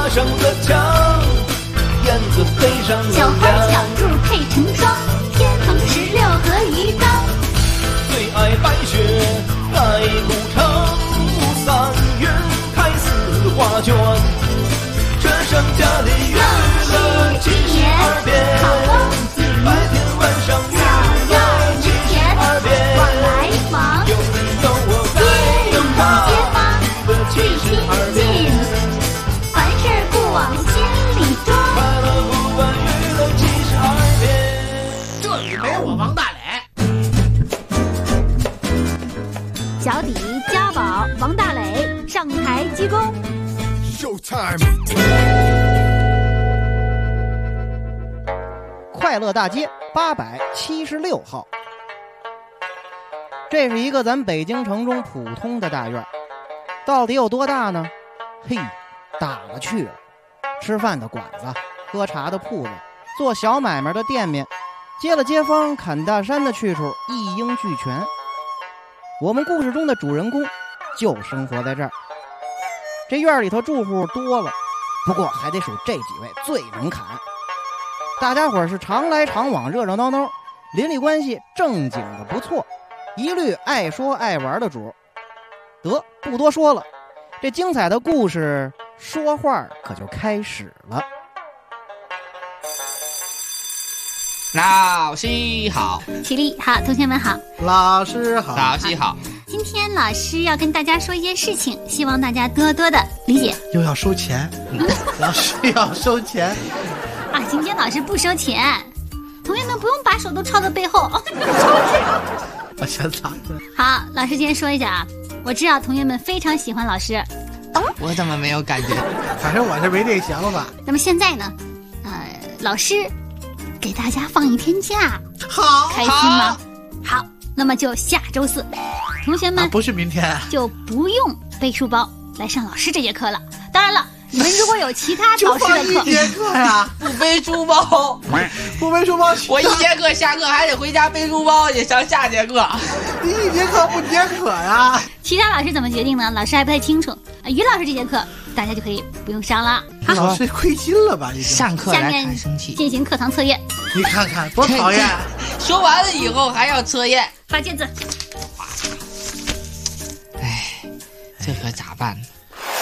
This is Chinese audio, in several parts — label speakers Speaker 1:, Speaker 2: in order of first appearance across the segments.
Speaker 1: 爬上了墙，燕子飞上了
Speaker 2: 小花
Speaker 1: 梁。
Speaker 2: 小兔配成双，天蓬16何以当？
Speaker 1: 最爱白雪盖古城，3月开4画卷。这剩下的月了72遍，白天晚上月了72遍。
Speaker 2: 往来忙，
Speaker 1: 有你有我在
Speaker 2: 街坊最亲
Speaker 1: 72
Speaker 2: 近，
Speaker 1: 遍。
Speaker 2: 凡事不往心里装。
Speaker 1: 快乐不管娱乐72遍。
Speaker 3: 这里没我王大磊。
Speaker 2: 小底家宝王大磊上台鞠躬。
Speaker 4: 快乐大街876号，这是一个咱北京城中普通的大院，到底有多大呢？嘿，大了去了。吃饭的馆子，喝茶的铺子，做小买卖的店面，接了街坊砍大山的去处，一应俱全。我们故事中的主人公就生活在这儿。这院里头住户多了，不过还得数这几位最能砍。大家伙是常来常往，热热闹闹，邻里关系正经的不错，一律爱说爱玩的主。得，不多说了，这精彩的故事说话可就开始了。
Speaker 3: 老师好，
Speaker 2: 起立好，同学们好。
Speaker 5: 老师好。
Speaker 3: 老师好。
Speaker 2: 今天老师要跟大家说一件事情，希望大家多多的理解。
Speaker 5: 又要收钱，老师要收钱
Speaker 2: 啊！今天老师不收钱，同学们不用把手都抄到背后。
Speaker 5: 我先擦。
Speaker 2: 好，老师今天说一下啊，我知道同学们非常喜欢老师，
Speaker 3: 我怎么没有感觉？
Speaker 5: 反正我是没这想法。
Speaker 2: 那么现在呢，老师给大家放一天假，
Speaker 5: 好，
Speaker 2: 开心吗？好，那么就下周4，同学们
Speaker 5: 不是明天
Speaker 2: 就不用背书包来上老师这节课了。当然了，你们如果有其他老师的课，
Speaker 5: 就放一节课呀，
Speaker 3: 不背书包，
Speaker 5: 不背书包，
Speaker 3: 我一节课下课还得回家背书包去上下节课。
Speaker 5: 你一节课不解渴呀？
Speaker 2: 其他老师怎么决定呢？老师还不太清楚。于老师这节课大家就可以不用上了。
Speaker 5: 老师亏心了吧？
Speaker 3: 上课来看生气，
Speaker 2: 进行课堂测验。
Speaker 5: 你看看多讨厌！
Speaker 3: 说完了以后还要测验，
Speaker 2: 发卷子。
Speaker 3: 哎，这可咋办呢？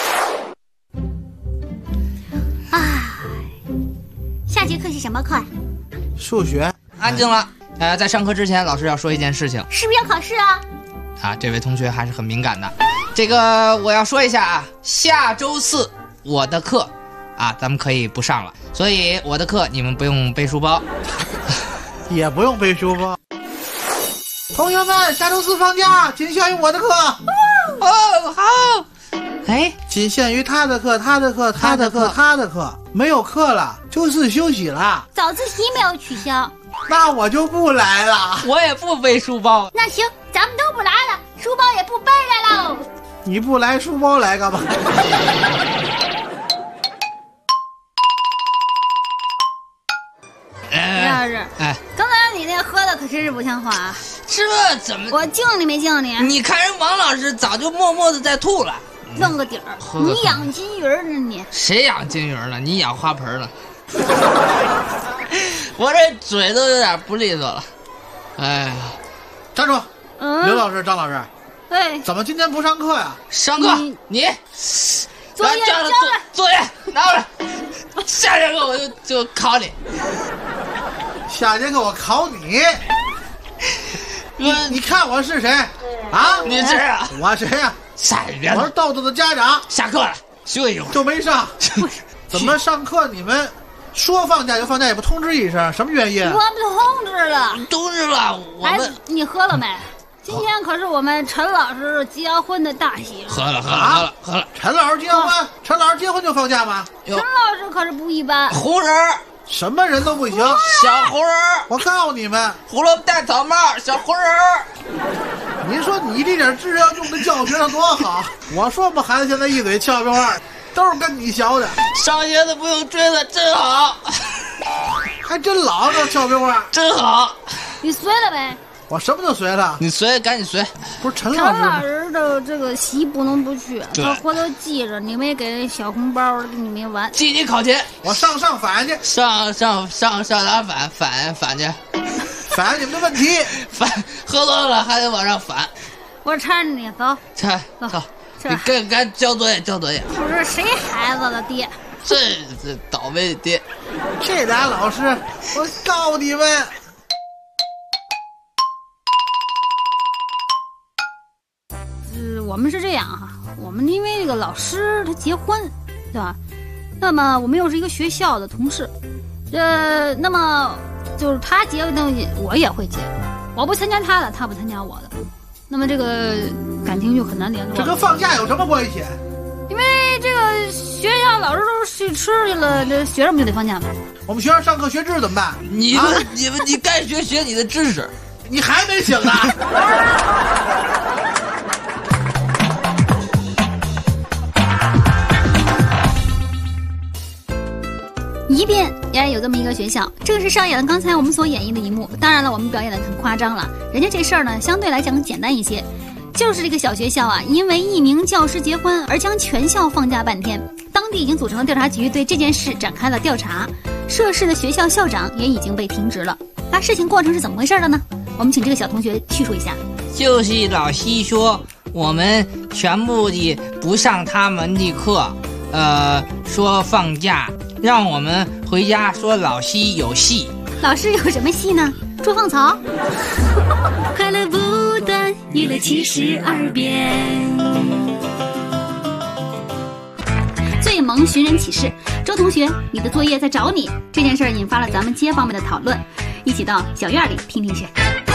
Speaker 2: 下节课是什么课？
Speaker 5: 数学。
Speaker 3: 安静了。在上课之前，老师要说一件事情，
Speaker 2: 是不是要考试啊？
Speaker 3: 这位同学还是很敏感的。这个我要说一下啊，下周4我的课咱们可以不上了，所以我的课你们不用背书包，
Speaker 5: 也不用背书包。同学们，下周4放假，仅限于我的课。
Speaker 3: 哦，好。哎，
Speaker 5: 仅限于他的课，他的课，他的课，他的课，没有课了，周4休息了。
Speaker 2: 早自习没有取消，
Speaker 5: 那我就不来了。
Speaker 3: 我也不背书包。
Speaker 2: 那行，咱们都不来了，书包也不背来喽。
Speaker 5: 你不来，书包来干嘛？
Speaker 2: 李老师，刚才你那喝的可真是不像话啊！
Speaker 3: 这怎么？
Speaker 2: 我敬你没敬你？
Speaker 3: 你看人王老师早就默默的在吐了。
Speaker 2: 弄个底儿，你养金鱼呢你？
Speaker 3: 谁养金鱼了？你养花盆了。我这嘴都有点不利索了。哎呀，
Speaker 5: 站住！刘老师、张老师，
Speaker 2: 哎，
Speaker 5: 怎么今天不上课呀？
Speaker 3: 上课，你
Speaker 2: 作业交了，
Speaker 3: 作业拿过来。下节课我就考你。
Speaker 5: 下节课我考你。你看我是谁啊？
Speaker 3: 你是啊？
Speaker 5: 我谁呀？
Speaker 3: 下一遍。
Speaker 5: 我是豆豆的家长。
Speaker 3: 下课了，休息一会儿。
Speaker 5: 就没上。怎么上课你们说放假就放假，也不通知一声，什么原因？
Speaker 2: 我们通知了，
Speaker 3: 通知了。我们
Speaker 2: 你喝了没？今天可是我们陈老师结婚的大喜。
Speaker 3: 喝了。
Speaker 5: 陈老师结婚，陈老师结婚就放假吗？
Speaker 2: 陈老师可是不一般。
Speaker 3: 红人，
Speaker 5: 什么人都不行。
Speaker 3: 小红人，
Speaker 5: 我告诉你们，
Speaker 3: 胡萝卜戴草帽，小红人。
Speaker 5: 您说你这点质量用的教学上多好？我说我们孩子现在一嘴俏皮话，都是跟你学的。
Speaker 3: 上学的不用追了，真好。
Speaker 5: 还真老这俏皮话，
Speaker 2: 真好。你睡了呗？
Speaker 5: 我什么都随了。
Speaker 3: 你随，赶紧随。
Speaker 5: 不是陈
Speaker 2: 陈
Speaker 5: 老师吗？
Speaker 2: 老师的这个席不能不去，
Speaker 3: 对
Speaker 2: 他回头记着，你没给小红包，给你没完。
Speaker 3: 记你考前，
Speaker 5: 我上反去，
Speaker 3: 上哪反去，
Speaker 5: 反你们的问题。
Speaker 3: 反喝多了还得往上反。
Speaker 2: 我搀着你走，
Speaker 3: 走，
Speaker 2: 是
Speaker 3: 你该交作业。
Speaker 2: 不是谁孩子了爹？
Speaker 3: 这倒霉爹。
Speaker 5: 这俩老师，我告你们！
Speaker 2: 我们是这样哈，我们因为这个老师他结婚，对吧？那么我们又是一个学校的同事，那么就是他结的东西我也会结，我不参加他的，他不参加我的，那么这个感情就很难联络。
Speaker 5: 这跟放假有什么关系？
Speaker 2: 因为这个学校老师都去吃去了，这学生不就得放假吗？
Speaker 5: 我们学校上课学知识怎么办？
Speaker 3: 你该学你的知识。
Speaker 5: 你还没醒呢。
Speaker 2: 宜宾有这么一个学校，正是上演了刚才我们所演绎的一幕。当然了，我们表演的很夸张了，人家这事儿呢相对来讲简单一些。就是这个小学校啊，因为一名教师结婚而将全校放假半天。当地已经组成了调查局，对这件事展开了调查。涉事的学校校长也已经被停职了。那事情过程是怎么回事的呢？我们请这个小同学叙述一下。
Speaker 3: 就是老师说我们全部的不上他们的课，说放假，让我们回家说老师有戏。
Speaker 2: 老师有什么戏呢？捉放曹。快乐不断，娱乐72变。最萌寻人启事，周同学，你的作业在找你。这件事引发了咱们街坊们的讨论，一起到小院里听听去。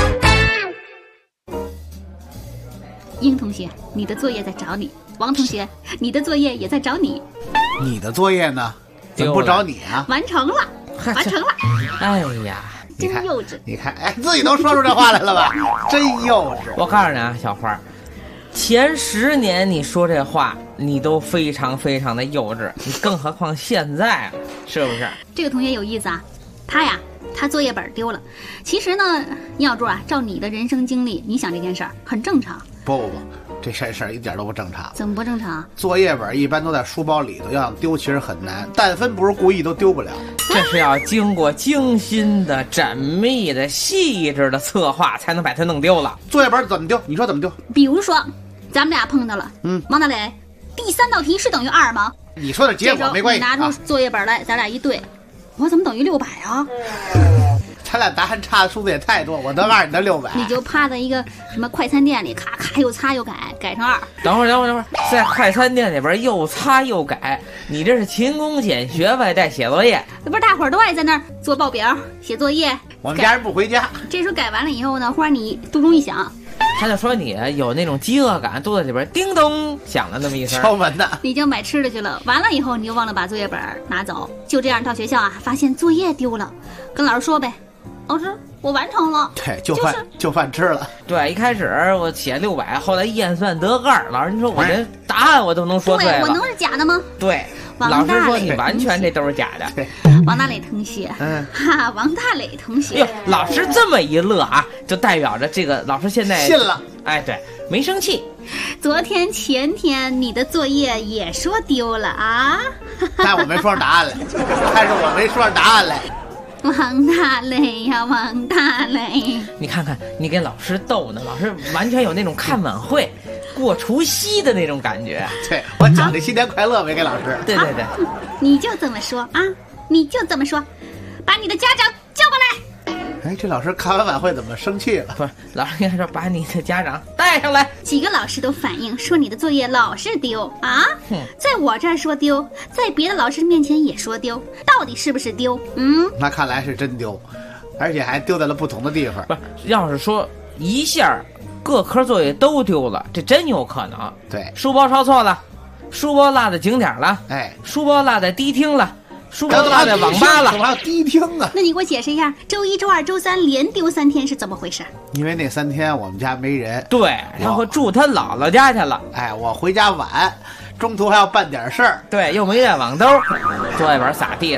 Speaker 2: 英同学，你的作业在找你。王同学，你的作业也在找你。
Speaker 5: 你的作业呢？怎么不找你啊？
Speaker 2: 完成了，完成了。
Speaker 6: 哎呀，
Speaker 2: 真幼稚。
Speaker 5: 你看，哎，自己都说出这话来了吧？真幼稚。
Speaker 6: 我告诉你啊，小花，前10年你说这话，你都非常非常的幼稚，你更何况现在啊，是不是？
Speaker 2: 这个同学有意思啊，他作业本丢了。其实呢，倪小柱啊，照你的人生经历，你想这件事儿很正常。
Speaker 5: 不，这事儿一点都不正常。
Speaker 2: 怎么不正常？
Speaker 5: 作业本一般都在书包里头，要想丢其实很难，但凡不是故意都丢不了。
Speaker 6: 这是要经过精心的、缜密的、细致的策划，才能把它弄丢了。
Speaker 5: 作业本怎么丢？你说怎么丢？
Speaker 2: 比如说，咱们俩碰到了，王大磊，第3道题是等于2吗？
Speaker 5: 你说的结果没关系。
Speaker 2: 你拿出作业本来，咱俩一对，我怎么等于600啊？
Speaker 5: 咱俩答案差的数字也太多，我得2，你得600。
Speaker 2: 你就趴在一个什么快餐店里，咔咔又擦又改，改成2。
Speaker 6: 等会儿，在快餐店里边又擦又改，你这是勤工俭学呗，带写作业。
Speaker 2: 不是大伙儿都爱在那儿做报表、写作业。
Speaker 5: 我们家人不回家。
Speaker 2: 这时候改完了以后呢，忽然你肚中一响，
Speaker 6: 他就说你有那种饥饿感，肚子里边叮咚响了那么一声，
Speaker 5: 敲门呢。
Speaker 2: 你就买吃的去了。完了以后你就忘了把作业本拿走，就这样到学校啊，发现作业丢了，跟老师说呗。老师，我完成了。
Speaker 5: 对，就饭吃了。
Speaker 6: 对，一开始我写600，后来验算得2。老师，你说我这答案我都能说对了，
Speaker 2: 我能是假的吗？
Speaker 6: 对，老师说你完全这都是假的。
Speaker 5: 对，
Speaker 2: 王大磊同学，王大磊同学，
Speaker 6: 老师这么一乐啊，就代表着这个老师现在
Speaker 5: 信了。
Speaker 6: 哎，对，没生气。
Speaker 2: 昨天前天你的作业也说丢了啊？
Speaker 5: 但我没说上答案来。
Speaker 2: 王大磊呀，王大磊！
Speaker 6: 你看看，你给老师逗呢，老师完全有那种看晚会、过除夕的那种感觉。
Speaker 5: 对，我讲的新年快乐没给老师。
Speaker 6: 对，
Speaker 2: 你就这么说啊，你就这么说，把你的家长叫过来。
Speaker 5: 哎，这老师看完晚会怎么生气了？
Speaker 6: 不是，老师应该说把你的家长带上来。
Speaker 2: 几个老师都反映说你的作业老是丢啊，在我这儿说丢，在别的老师面前也说丢，到底是不是丢？
Speaker 5: 那看来是真丢，而且还丢在了不同的地方。
Speaker 6: 不是，要是说一下各科作业都丢了，这真有可能。
Speaker 5: 对，
Speaker 6: 书包抄错了，书包落在景点了，
Speaker 5: 哎，
Speaker 6: 书包落在迪厅了。书包落在网吧了，
Speaker 5: 还有迪厅啊！
Speaker 2: 那你给我解释一下，周1、周2、周3连丢3天是怎么回事？
Speaker 5: 因为那3天我们家没人，
Speaker 6: 对，然后住他姥姥家去了。
Speaker 5: 哎，我回家晚，中途还要办点事儿，
Speaker 6: 对，又没带网兜，作业本撒地上了。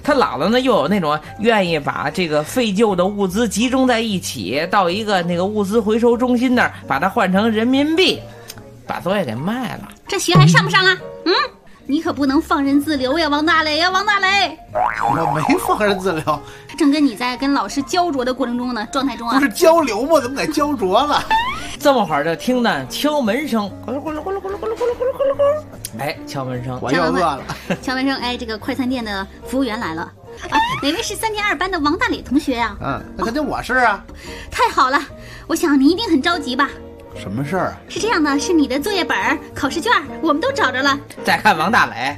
Speaker 6: 他姥姥呢又有那种愿意把这个废旧的物资集中在一起，到一个那个物资回收中心那儿，把它换成人民币，把作业给卖了。
Speaker 2: 这学还上不上啊？你可不能放任自流呀，王大磊呀，王大磊！
Speaker 5: 我没放任自流，
Speaker 2: 正跟你在跟老师焦灼的过程中呢，状态中啊，
Speaker 5: 不是交流吗？怎么给焦灼了？
Speaker 6: 这么会儿就听到敲门声，咕噜咕噜咕噜咕噜咕噜咕噜咕噜咕噜，哎，敲门声，
Speaker 5: 我又饿了。
Speaker 2: 敲门声，哎，这个快餐店的服务员来了。啊，哪位是3年2班的王大磊同学呀？
Speaker 5: 那肯定我是啊。
Speaker 2: 太好了，我想你一定很着急吧？
Speaker 5: 什么事儿啊？
Speaker 2: 是这样的，是你的作业本、考试卷，我们都找着了。
Speaker 6: 再看王大磊，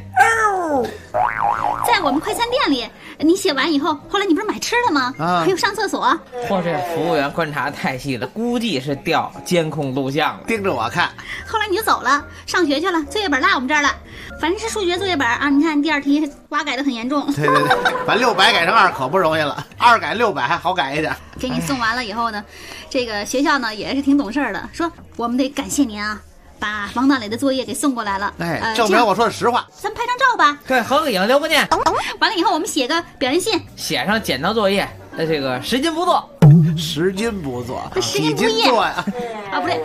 Speaker 2: 在我们快餐店里，你写完以后，后来你不是买吃的吗？还有上厕所。
Speaker 6: 嚯，这服务员观察太细了，估计是调监控录像了，
Speaker 5: 盯着我看。
Speaker 2: 后来你就走了，上学去了，作业本落我们这儿了。反正是数学作业本啊，你看第2题挖改的很严重。
Speaker 5: 对，把600改成2可不容易了，2改600还好改一点。
Speaker 2: 给你送完了以后呢，这个学校呢也是挺懂事的，说我们得感谢您啊，把王大磊的作业给送过来了。
Speaker 5: 证明我说的实话。
Speaker 2: 咱们拍张照吧。
Speaker 6: 对，合个影留个念。
Speaker 2: 完了以后我们写个表扬信，
Speaker 6: 写上剪刀作业，这个10斤不做
Speaker 5: ，10斤不做
Speaker 2: ，10斤不业
Speaker 5: 做呀？
Speaker 2: 啊，不对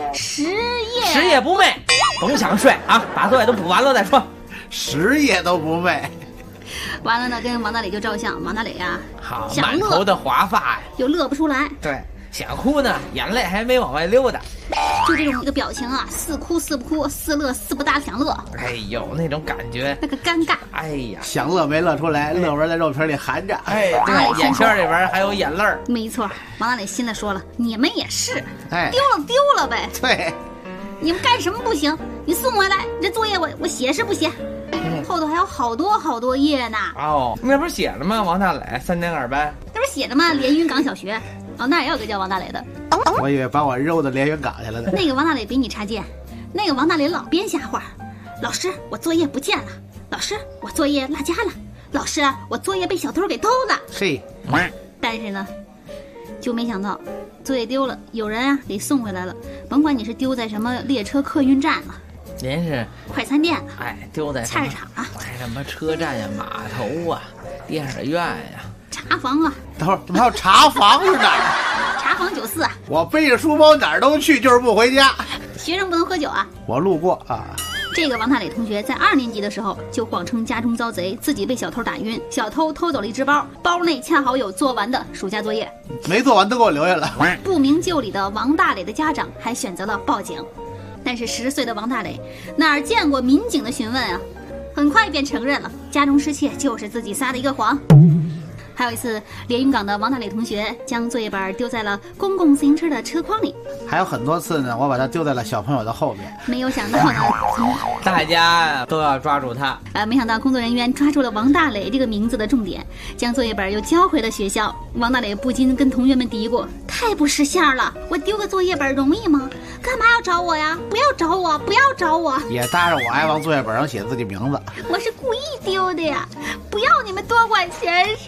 Speaker 2: ，10夜
Speaker 6: 不寐，甭想睡啊，把作业都补完了再说。
Speaker 5: 10夜都不寐。
Speaker 2: 完了呢，跟王大磊就照相。王大磊啊，
Speaker 6: 好，满头的华发呀，
Speaker 2: 又乐不出来。
Speaker 6: 对，想哭呢，眼泪还没往外溜达。
Speaker 2: 就这种一个表情啊，似哭似不哭，似乐似不大想乐。
Speaker 6: 哎呦，那种感觉，
Speaker 2: 那个尴尬。
Speaker 6: 哎呀，
Speaker 5: 想乐没乐出来，乐纹在肉皮里含着。
Speaker 6: 哎，对，眼圈里边还有眼泪儿。
Speaker 2: 没错，王大磊心里说了，你们也是，丢了呗。
Speaker 5: 对，
Speaker 2: 你们干什么不行？你送回来，你这作业我写是不写？后头还有好多页呢。
Speaker 6: 哦，那不是写着吗？王大磊3年2班，
Speaker 2: 那不是写着吗？连云港小学。哦，那也有个叫王大磊的。
Speaker 5: 我以为把我揉到连云港去了呢。
Speaker 2: 那个王大磊比你差劲，那个王大磊老编瞎话。老师，我作业不见了。老师，我作业落家了。老师，我作业被小偷给偷了。
Speaker 5: 嘿，
Speaker 2: 但是呢，就没想到作业丢了，有人啊给送回来了。甭管你是丢在什么列车客运站了。
Speaker 6: 您是
Speaker 2: 快餐店啊，
Speaker 6: 哎，丢在
Speaker 2: 菜市场啊，
Speaker 6: 什么车站呀、码头啊、电影院呀、
Speaker 2: 茶房啊。
Speaker 5: 等会儿，怎么还有茶房是哪儿？
Speaker 2: 茶房94啊。
Speaker 5: 我背着书包哪儿都去，就是不回家。
Speaker 2: 学生不能喝酒啊。
Speaker 5: 我路过啊。
Speaker 2: 这个王大磊同学在2年级的时候就谎称家中遭贼，自己被小偷打晕，小偷偷走了一只包，包内恰好有做完的暑假作业，
Speaker 5: 没做完都给我留下了。
Speaker 2: 不明就里的王大磊的家长还选择了报警。但是10岁的王大磊哪儿见过民警的询问啊，很快便承认了家中失窃就是自己撒的一个谎。还有一次，连云港的王大磊同学将作业本丢在了公共自行车的车筐里。
Speaker 5: 还有很多次呢，我把它丢在了小朋友的后面。
Speaker 2: 没有想到呢，
Speaker 6: 大家都要抓住他。
Speaker 2: 没想到工作人员抓住了王大磊这个名字的重点，将作业本又交回了学校。王大磊不禁跟同学们嘀咕：太不识相了！我丢个作业本容易吗？干嘛要找我呀？不要找我，不要找我！
Speaker 5: 也搭着我爱往作业本上写自己名字。
Speaker 2: 我是故意丢的呀！不要你们多管闲事。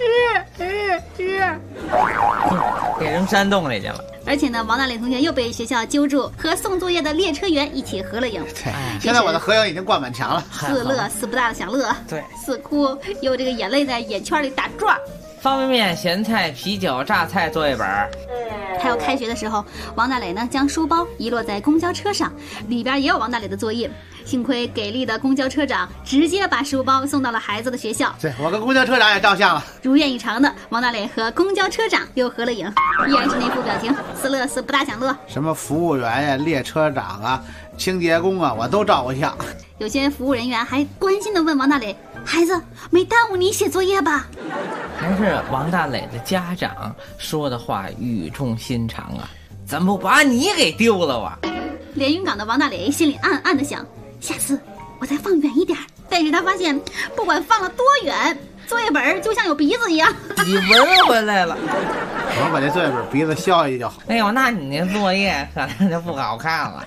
Speaker 6: 给扔山洞里去了。
Speaker 2: 而且呢，王大磊同学又被学校揪住，和送作业的列车员一起合了影。
Speaker 5: 对，现在我的合影已经挂满墙了。
Speaker 2: 似乐似不大的想乐，
Speaker 6: 对，
Speaker 2: 似哭又这个眼泪在眼圈里打转。
Speaker 6: 方便面、咸菜、啤酒、榨菜作业本。
Speaker 2: 还有开学的时候，王大磊呢将书包遗落在公交车上，里边也有王大磊的作业。幸亏给力的公交车长直接把书包送到了孩子的学校。
Speaker 5: 对，我跟公交车长也照相了。
Speaker 2: 如愿以偿的，王大磊和公交车长又合了影，依然是那副表情，似乐似不大想乐。
Speaker 5: 什么服务员呀、列车长啊、清洁工啊，我都照过相。
Speaker 2: 有些服务人员还关心地问王大磊：“孩子，没耽误你写作业吧？”
Speaker 6: 还是王大磊的家长说的话语重心长啊，怎么不把你给丢了啊？
Speaker 2: 连云港的王大磊心里暗暗地想，下次我再放远一点。但是他发现不管放了多远，作业本就像有鼻子一样，
Speaker 6: 你闻回来了。
Speaker 5: 我把这作业本鼻子削下去就好。
Speaker 6: 哎呦，那你那作业可能就不好看了。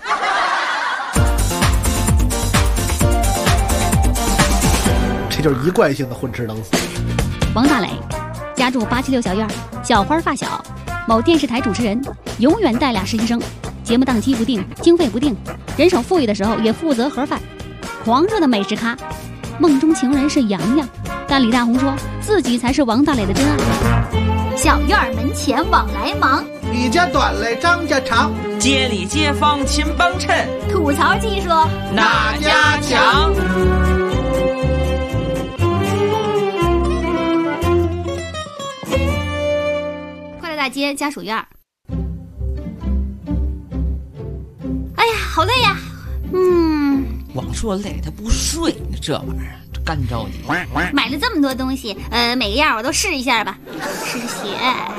Speaker 5: 这就是一贯性的混吃等死。
Speaker 2: 王大磊家住876小院，小花发小，某电视台主持人，永远带俩实习生，节目档期不定，经费不定，人手富裕的时候也负责盒饭，狂热的美食咖，梦中情人是洋洋， 但李大红说自己才是王大磊的真爱。小院门前往来忙，
Speaker 5: 李家短嘞张家长，
Speaker 6: 街里街坊勤帮衬，
Speaker 2: 吐槽技说
Speaker 6: 哪家强？
Speaker 2: 快乐大街家属院。哎呀，好累呀！
Speaker 6: 光说累他不睡呢，这玩意儿干着急。
Speaker 2: 买了这么多东西，每个样我都试一下吧。试试鞋，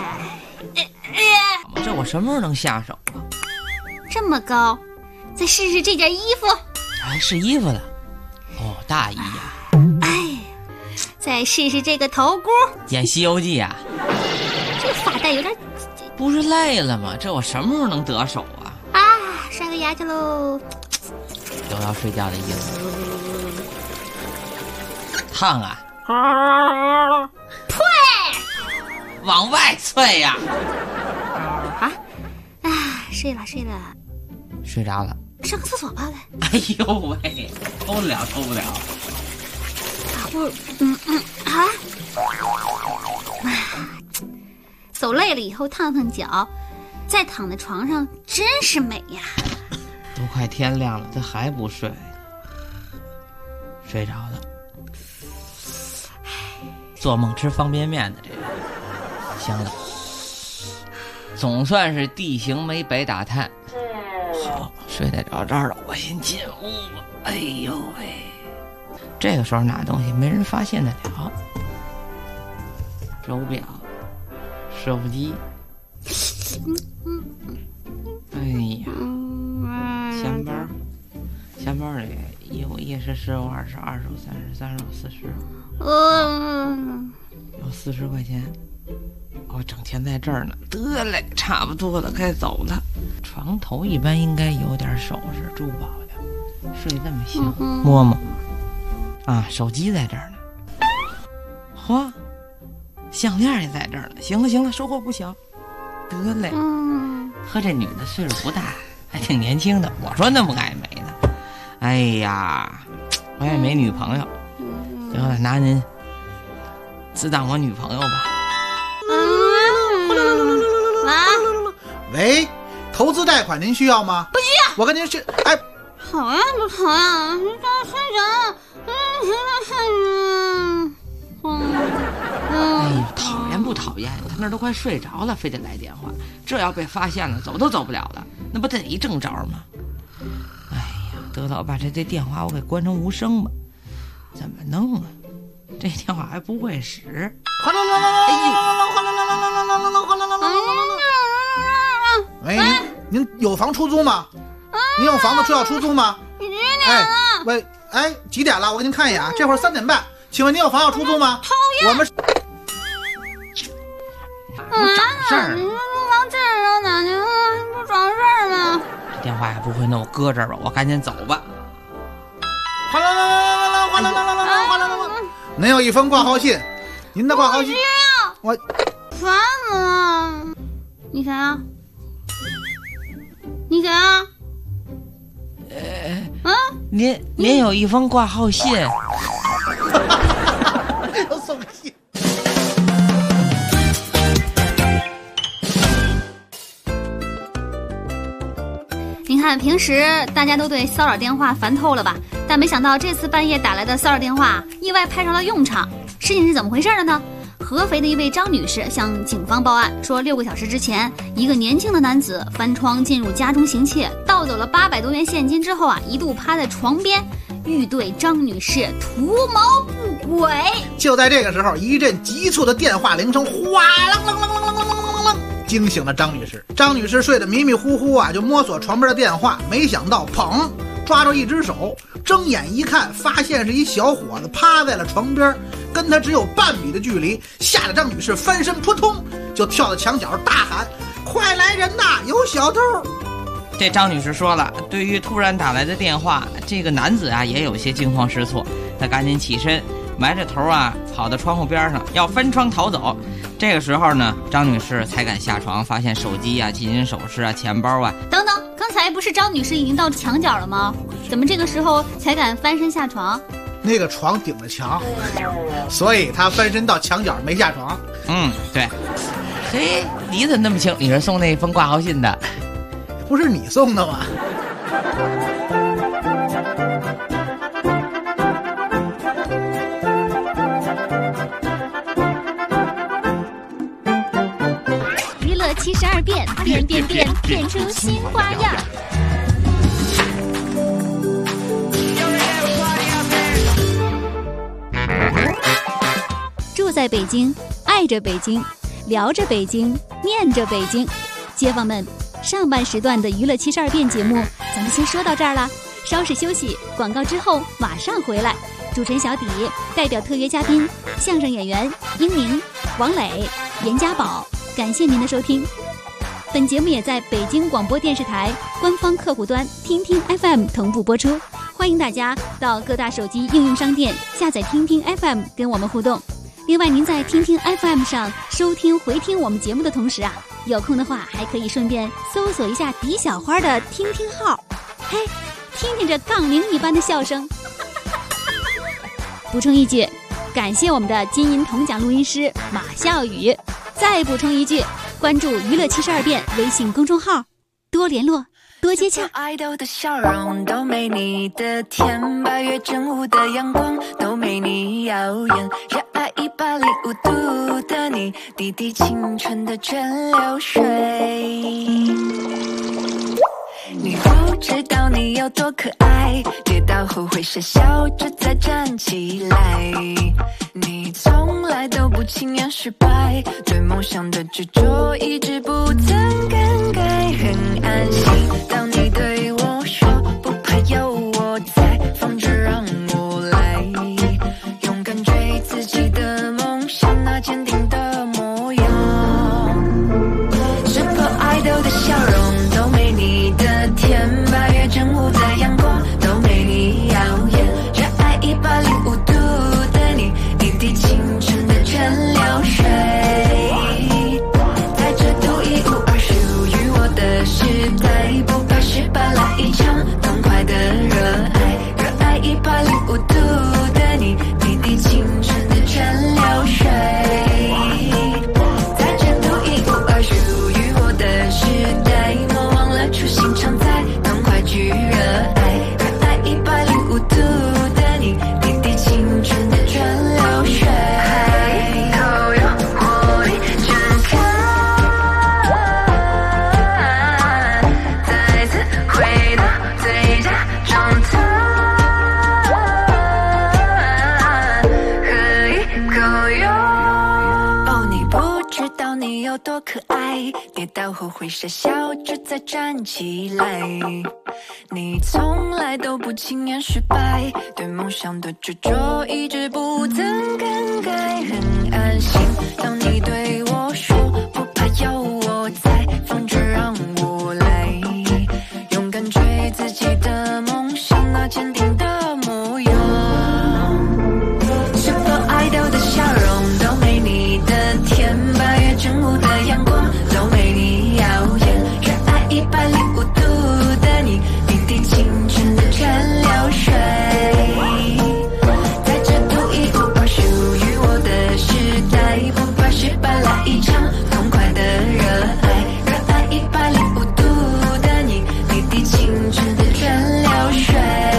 Speaker 6: 这我什么时候能下手啊？
Speaker 2: 这么高，再试试这件衣服。
Speaker 6: 哎，是衣服了。哦，大衣呀。
Speaker 2: 哎，再试试这个头箍。
Speaker 6: 演《西游记》啊。
Speaker 2: 这发带有点……
Speaker 6: 不是累了吗？这我什么时候能得手啊？
Speaker 2: 刷个牙去喽。
Speaker 6: 又要睡觉的意思。烫啊！
Speaker 2: 呸！
Speaker 6: 往外啐呀！
Speaker 2: 睡了。
Speaker 6: 睡着了。
Speaker 2: 上个厕所吧，来。
Speaker 6: 哎呦喂，抽不了。
Speaker 2: 走累了以后烫烫脚，再躺在床上真是美呀。
Speaker 6: 都快天亮了，他还不睡？睡着了。做梦吃方便面的这个，香的。总算是地形没白打探。好，睡得着这儿了，我先进屋吧。哎呦喂，这个时候拿东西没人发现得了。手表、手机。哎呀，钱包里1、5、10、15、20、25、30、35、40，有40块钱。我整天在这儿呢，得嘞，差不多了，该走了。床头一般应该有点首饰、珠宝的，睡这么香，摸摸。啊，手机在这儿呢。嚯，项链也在这儿呢。行了，收获不小。得嘞。和这女的岁数不大，还挺年轻的。我说那么爱美呢。哎呀，我也没女朋友。行了，拿您自当我女朋友吧。
Speaker 5: 喂，投资贷款您需要吗？
Speaker 2: 不需要。
Speaker 5: 我跟您是，哎，
Speaker 2: 好呀，不好呀，你让我睡着。
Speaker 6: 哎呦，讨厌不讨厌？他那都快睡着了，非得来电话，这要被发现了，走都走不了了，那不得一正着吗？哎呀，得了，把这电话我给关成无声吧。怎么弄啊？这电话还不会使。
Speaker 5: 喂，您有房出租吗？您有房子需要出租吗？喂，几点了？我给您看一眼啊，这会儿3点半。请问您有房要出租吗？我们
Speaker 6: 不找事儿，
Speaker 2: 你往这儿要哪去？不找事儿吗？
Speaker 6: 这电话也不会弄，我搁这儿吧，我赶紧走吧。
Speaker 5: 哗啦您有一封挂号信，您的挂号信。我
Speaker 2: 烦死了！你谁啊？你谁啊？
Speaker 6: 您有一封挂号信。
Speaker 5: 要送个信。
Speaker 2: 你看，平时大家都对骚扰电话烦透了吧？但没想到这次半夜打来的骚扰电话，意外派上了用场。事情是怎么回事呢？合肥的一位张女士向警方报案说，6个小时之前，一个年轻的男子翻窗进入家中行窃，盗走了800多元现金之后一度趴在床边，欲对张女士图谋不轨。
Speaker 5: 就在这个时候，一阵急促的电话铃声哗啷啷啷啷啷啷啷啷，惊醒了张女士。张女士睡得迷迷糊糊就摸索床边的电话，没想到砰，抓住一只手，睁眼一看，发现是一小伙子趴在了床边，跟他只有半米的距离，吓得张女士翻身扑通就跳到墙角，大喊：“快来人呐，有小偷！”
Speaker 6: 这张女士说了，对于突然打来的电话，这个男子也有些惊慌失措，他赶紧起身，埋着头跑到窗户边上，要翻窗逃走。这个时候呢，张女士才敢下床，发现手机金银首饰钱包
Speaker 2: 等等，刚才不是张女士已经到墙角了吗？怎么这个时候才敢翻身下床？
Speaker 5: 那个床顶着墙，所以他翻身到墙角没下床。
Speaker 6: 对。嘿，你怎么那么清？你是送那封挂号信的？
Speaker 5: 不是你送的吗？
Speaker 2: 娱乐72变，变出新花样。住在北京，爱着北京，聊着北京，念着北京。街坊们，上半时段的娱乐72变节目咱们先说到这儿了，稍事休息，广告之后马上回来。主持人小底代表特约嘉宾相声演员英明、王磊、严家宝，感谢您的收听。本节目也在北京广播电视台官方客户端听听 FM 同步播出，欢迎大家到各大手机应用商店下载听听 FM 跟我们互动。另外，您在听听 FM 上收听回听我们节目的同时啊，有空的话还可以顺便搜索一下狄小花的听听号，嘿，听听这杠铃一般的笑声。补充一句，感谢我们的金银铜奖录音师马笑宇。再补充一句，关注娱乐72变微信公众号，多联络多接洽。
Speaker 7: 爱豆的笑容都没你的甜，8月正午的阳光都没你耀眼，热爱105度的你，滴滴青春的蒸馏水。你不知道你有多可爱，跌倒后会傻笑着再站起来。你从来都不轻言失败，对梦想的执着一直不曾更改。很安心，当你对我说不怕有我在，放着让我来，勇敢追自己的梦想，那坚定的模样。Super Idol 的笑容都没你的甜，8月正午的阳光都没你耀眼，热爱105度的你，滴滴青春的蒸馏水，带着独一无二属于我的时代，不怕失败，来一场痛快的热爱，热爱105度的你，滴滴青春的蒸馏水，带着独一无二属于我的时代，莫忘了初心常在，痛快去热爱，热爱105度的你，滴滴青春的蒸馏水，口有活力全开，再次回到最佳状态，喝一口哟。哦，你不知道你有多可爱，跌倒后会傻笑着再站起来。你从来都不轻言失败，对梦想的执着一直不曾更改。很安心，当你对我说不怕有我在，放着让我来，勇敢追自己的梦想，那坚定的模样。Super Idol 的笑容都没你的甜，8月正午的阳光都没你耀眼，热爱105度的你，滴滴青春的蒸馏水，带着独一无二属于我的时代，不怕失败，来一场痛快的热爱，热爱105度的你，滴滴青春的蒸馏水，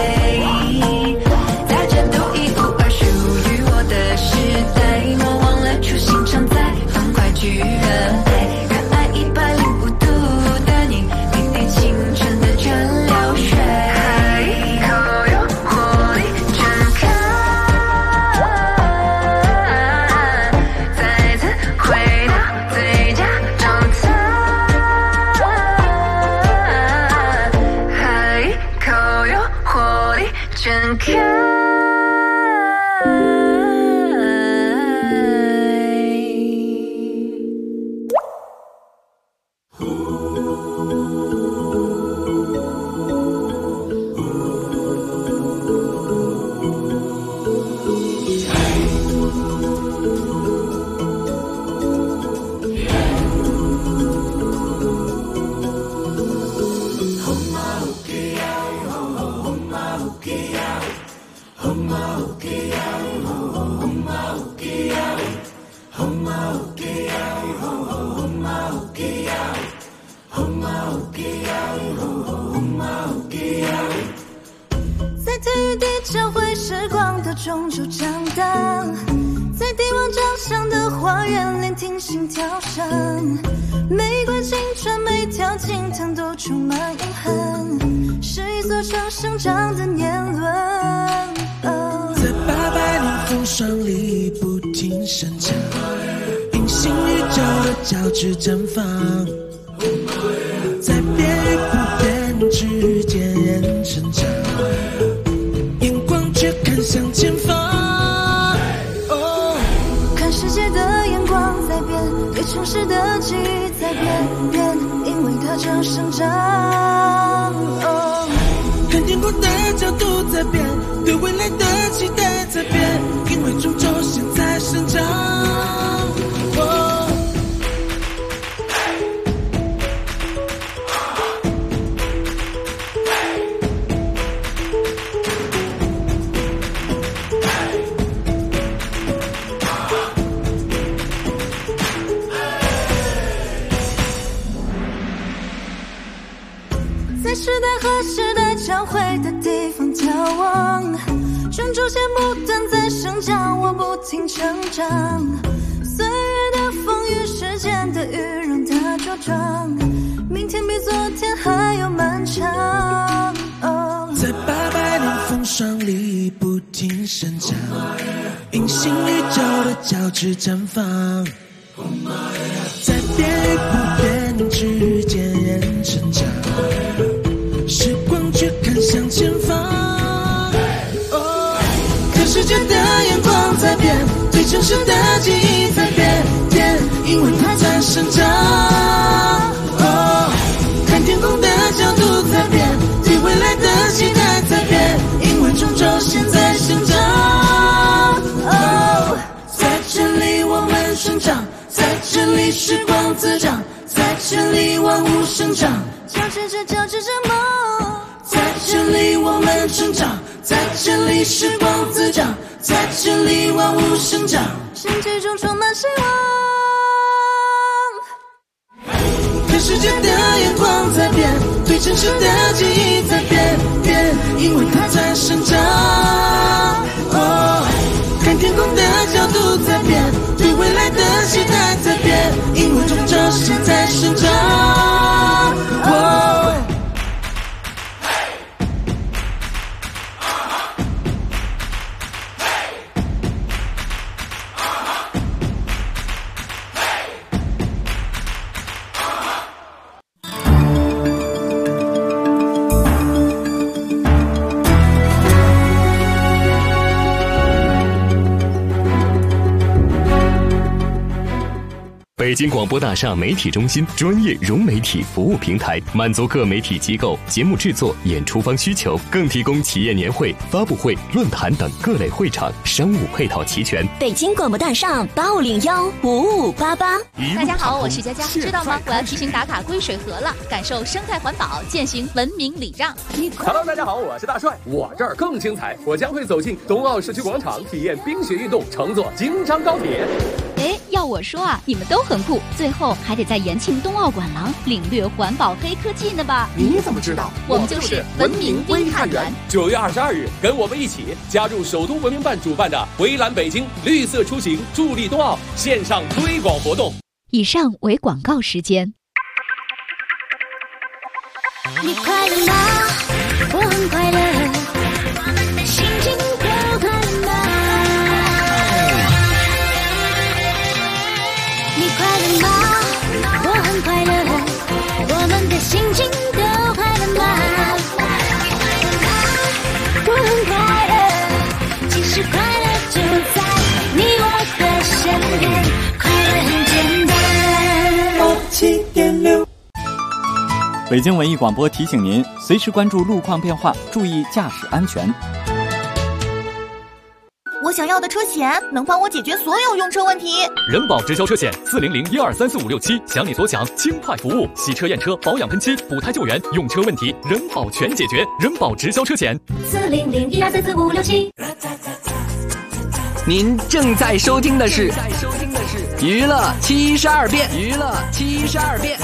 Speaker 7: 带着独一无二属于我的时代，莫忘了初心常在，痛快去热爱，热爱105度的你，滴滴青春的蒸馏水，口有活力全开，再次回到最佳状态，喝一口有活力全开。 在体育地交汇时光的中州长大，在帝王长相的花园聆听心跳声，玫瑰青春每条金藤都充满遗憾，是一座城生长的年轮。
Speaker 8: 在800年风霜里不停生长，平行宇宙的交织绽放，在变与不变之间成长，眼光却看向前方。
Speaker 7: 看世界的眼光在变，对城市的记忆在变，因为它正生长。
Speaker 8: 看天空的角度在变，对未来的期待在变，因为终究现在生长。
Speaker 7: 在时代和时代交汇的地方眺望，中州线不断在生长，我不停成长。岁月的风雨，时间的雨，让它茁壮，明天比昨天还要漫长。
Speaker 8: 在800年风霜里不停生长，平行宇宙的交织绽放，在变与不变之间成长，时光却看向前方。看世界的眼光在变，对城市的记忆在变，因为它在生长。看天空的角度在变，对未来的期待在变，因为终究现在生长。在这里我们生长，在这里时光滋长，在这里万物生长，
Speaker 7: 交织着梦。
Speaker 8: 在这里我们成长，在这里时光滋长，在这里万物生长，
Speaker 7: 世界中充满希望。
Speaker 8: 看世界的眼光在变，对城市的记忆在变，因为它在生长。看天空的角度在变，对未来的期待在变，因为终究现在生长。
Speaker 9: 北京广播大厦媒体中心专业融媒体服务平台，满足各媒体机构节目制作、演出方需求，更提供企业年会、发布会、论坛等各类会场，商务配套齐全。
Speaker 10: 北京广播大厦85015588。
Speaker 11: 大家好，我是佳佳，知道吗？我要提醒打卡归水河了，感受生态环保，践行文明礼让。
Speaker 12: Hello， 大家好，我是大帅，我这儿更精彩，我将会走进冬奥市区广场，体验冰雪运动，乘坐京张高铁。
Speaker 11: 哎，要我说啊，你们都很酷，最后还得在延庆冬奥馆廊领略环保黑科技呢吧？
Speaker 12: 你怎么知道？
Speaker 11: 我们就是文明微探员。
Speaker 12: 9月22日，跟我们一起加入首都文明办主办的围栏北京绿色出行助力冬奥线上推广活动。
Speaker 11: 以上为广告时间。
Speaker 7: 你快乐吗？我很快乐，我们的心情都快乐吗？你快乐吗？我很快乐，我们的心情都快乐吗？我很快乐，其实快乐就在你我的身边，快乐很简单。7.6
Speaker 13: 北京文艺广播提醒您，随时关注路况变化，注意驾驶安全。
Speaker 14: 我想要的车险能帮我解决所有用车问题。
Speaker 15: 人保直销车险40012345676，想你所想，轻快服务，洗车验车、保养喷漆、补胎救援，用车问题人保全解决。人保直销车险40012345676。
Speaker 16: 您正在收听的是娱乐72变。娱乐72变。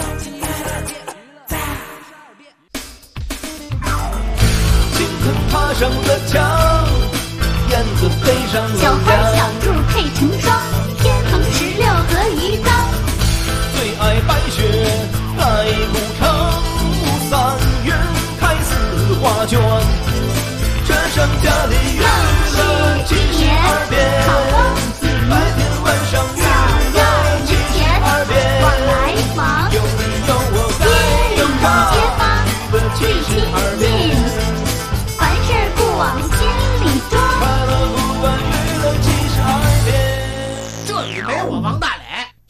Speaker 1: 青藤爬上了墙，燕子飞上了
Speaker 2: 小花小兔配成双，天蓬16和鱼缸。
Speaker 1: 最爱白雪，爱古城，3月开4画卷。这剩下的娱乐72变，白天晚上娱乐72变。
Speaker 2: 往来房，
Speaker 1: 有你有我该有他
Speaker 2: 街坊
Speaker 1: 的
Speaker 2: 最亲
Speaker 1: 72
Speaker 2: 近，
Speaker 1: 变。
Speaker 2: 凡事不往心里装。
Speaker 1: 快乐不管娱乐72变。
Speaker 5: 这里没我王大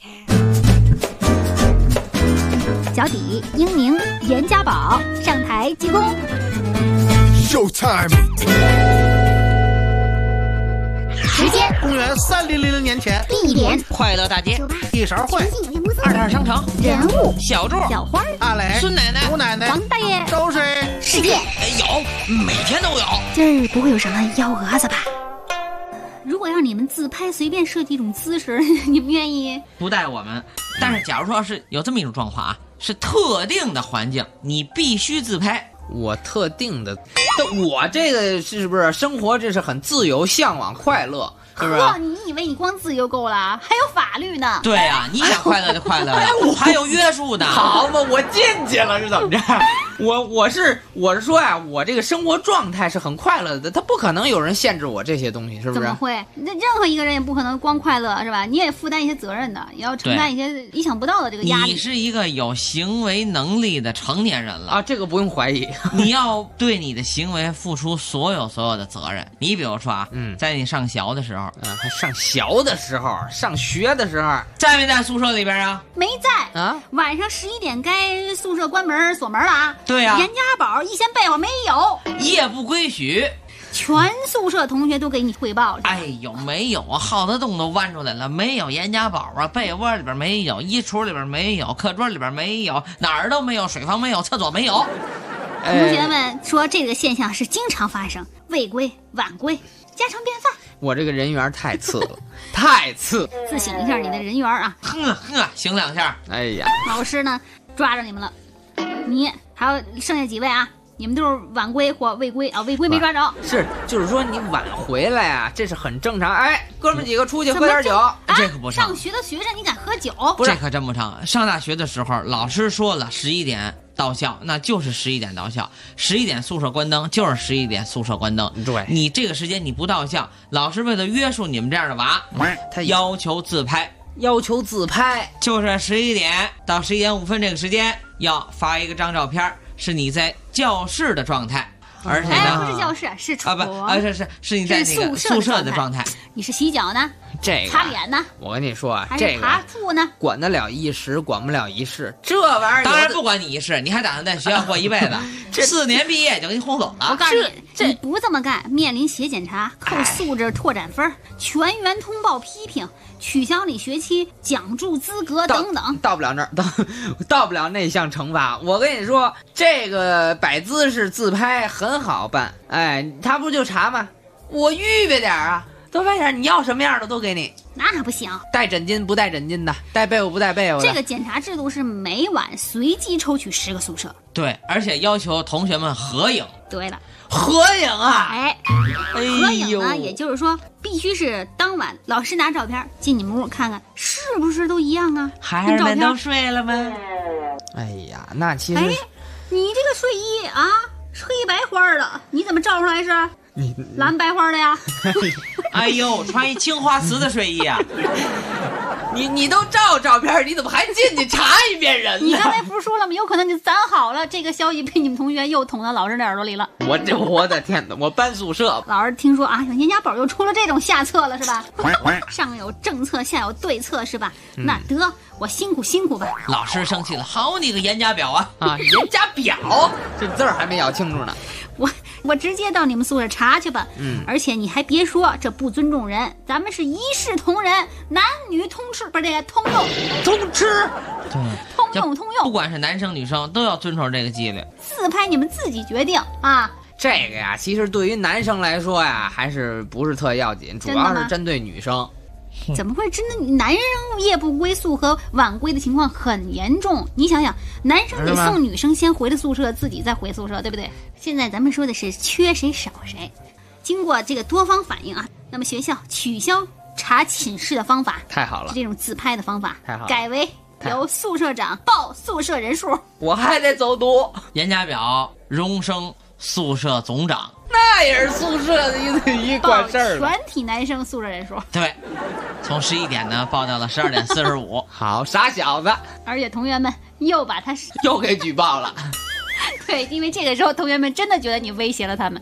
Speaker 5: 磊。
Speaker 2: 脚底英明严家宝上台鞠躬。
Speaker 5: Showtime。
Speaker 2: 时间：
Speaker 5: 公元3000年前。
Speaker 2: 地点：
Speaker 6: 快乐大街。
Speaker 5: 一勺会。
Speaker 6: 22商城。
Speaker 2: 人物：
Speaker 6: 小柱、
Speaker 2: 小花、
Speaker 5: 阿磊、
Speaker 6: 孙奶奶、
Speaker 5: 吴奶奶、
Speaker 2: 王大爷。
Speaker 5: 周水。
Speaker 2: 世界
Speaker 6: 有，每天都有。
Speaker 2: 今儿不会有什么幺蛾子吧？如果让你们自拍随便设计一种姿势，你们愿意？
Speaker 6: 不带我们。但是假如说是有这么一种状况啊，是特定的环境，你必须自拍。
Speaker 3: 我特定的，我这个是不是生活？这是很自由、向往、快乐，是不是？
Speaker 2: 你以为你光自由够了？还有法律呢。
Speaker 6: 对啊，你想快乐就快乐呀，还有约束呢。
Speaker 3: 好嘛，我进去了是怎么着？我是说呀，我这个生活状态是很快乐的，他不可能有人限制我这些东西，是不是？
Speaker 2: 怎么会？那任何一个人也不可能光快乐，是吧？你也负担一些责任的，也要承担一些意想不到的这个压力。
Speaker 6: 你是一个有行为能力的成年人了
Speaker 3: 啊，这个不用怀疑。
Speaker 6: 你要对你的行为付出所有的责任。你比如说啊，在你上学的时候，
Speaker 3: 还上学的时候，上学的时候，
Speaker 6: 在没在宿舍里边啊？
Speaker 2: 没在啊。晚上11点该宿舍关门锁门了啊。
Speaker 6: 对呀。
Speaker 2: 严家宝一掀被窝没有，
Speaker 6: 夜不归宿，
Speaker 2: 全宿舍同学都给你汇报了。
Speaker 6: 哎呦，没有啊，好多洞都弯出来了，没有严家宝啊，被窝里边没有，衣橱里边没有，课桌里边没有，哪儿都没有，水房没有，厕所没有。
Speaker 2: 同学们说这个现象是经常发生，未归、晚归，家常便饭。
Speaker 3: 我这个人缘太次了，太次。
Speaker 2: 自省一下你的人缘啊！
Speaker 6: 醒2下。
Speaker 3: 哎呀，
Speaker 2: 老师呢抓着你们了，你还有剩下几位啊？你们都是晚归或未归啊，未归没抓着。
Speaker 3: 就是说你晚回来啊，这是很正常。哎，哥们几个出去喝点酒，
Speaker 6: 这可不成。
Speaker 2: 上学的学生你敢喝酒？
Speaker 6: 这可真不成。上大学的时候，老师说了11点到校，那就是11点到校；11点宿舍关灯，就是11点宿舍关灯。
Speaker 3: 对，
Speaker 6: 你这个时间你不到校，老师为了约束你们这样的娃，他要求自拍。就是11点到11点5分这个时间，要发一张照片，是你在教室的状态。而且呢，
Speaker 2: 不是教室，是床
Speaker 6: 是你在那个宿舍的状态。
Speaker 2: 你是洗脚呢？
Speaker 3: 这个
Speaker 2: 擦脸呢？
Speaker 3: 我跟你说啊，
Speaker 2: 这个爬树呢？
Speaker 3: 管得了一时，管不了一世。这玩意儿
Speaker 6: 当然不管你一世，你还打算在学校过一辈子？4年毕业就给你轰走了。
Speaker 2: 我告诉你，你不这么干，面临写检查、扣素质拓展分、全员通报批评、取消你学期奖助资格等等，
Speaker 3: 到不了那儿，到不了那项惩罚。我跟你说，这个摆姿势自拍很好办。哎，他不就查吗？我预备点啊，都备点，你要什么样的都给你。
Speaker 2: 那不行，
Speaker 3: 带枕巾不带枕巾的，带被窝不带被窝的。
Speaker 2: 这个检查制度是每晚随机抽取10个宿舍。
Speaker 6: 对，而且要求同学们合影。
Speaker 2: 对了，
Speaker 3: 合影啊！
Speaker 2: 合影呢，也就是说必须是当晚老师拿照片进你们屋看看，是不是都一样啊？
Speaker 6: 孩儿们都睡了吗？
Speaker 3: 哎呀，那其实，
Speaker 2: 你这个睡衣啊，黑白花的，你怎么照出来是？
Speaker 3: 你
Speaker 2: 蓝白花的呀？
Speaker 6: 哎呦，穿一青花瓷的睡衣啊！
Speaker 3: 你都照照片，你怎么还进去查一遍人呢？
Speaker 2: 你刚才不是说了吗？有可能你攒好了，这个消息被你们同学又捅到老师的耳朵里了。
Speaker 3: 我的天哪！我搬宿舍，
Speaker 2: 老师听说啊，严家宝又出了这种下策了是吧？上有政策，下有对策是吧？那得我辛苦吧。
Speaker 6: 老师生气了，好你个严家表啊！
Speaker 3: 严家表，这字儿还没咬清楚呢。
Speaker 2: 我直接到你们宿舍查去吧。而且你还别说，这不尊重人，咱们是一视同仁，男女通吃，不是这个通用，
Speaker 3: 通吃，
Speaker 2: 对，通用。
Speaker 6: 不管是男生女生，都要遵守这个纪律。
Speaker 2: 自拍你们自己决定啊，
Speaker 3: 这个呀，其实对于男生来说呀，还是不是特要紧，主要是针对女生。
Speaker 2: 怎么会？真的，男生夜不归宿和晚归的情况很严重。你想想，男生得送女生先回了宿舍，自己再回宿舍，对不对？现在咱们说的是缺谁少谁。经过这个多方反映啊，那么学校取消查寝室的方法，
Speaker 3: 太好了，
Speaker 2: 这种自拍的方法
Speaker 3: 太好了，
Speaker 2: 改为由宿舍长报宿舍人数。
Speaker 3: 我还得走读，
Speaker 6: 严家表荣升宿舍总长，
Speaker 3: 那也是宿舍的一管事儿。
Speaker 2: 全体男生宿舍人数，
Speaker 6: 对，从11点呢报到了12点45。
Speaker 3: 好，傻小子！
Speaker 2: 而且同学们又把他
Speaker 3: 又给举报了。
Speaker 2: 对，因为这个时候同学们真的觉得你威胁了他们。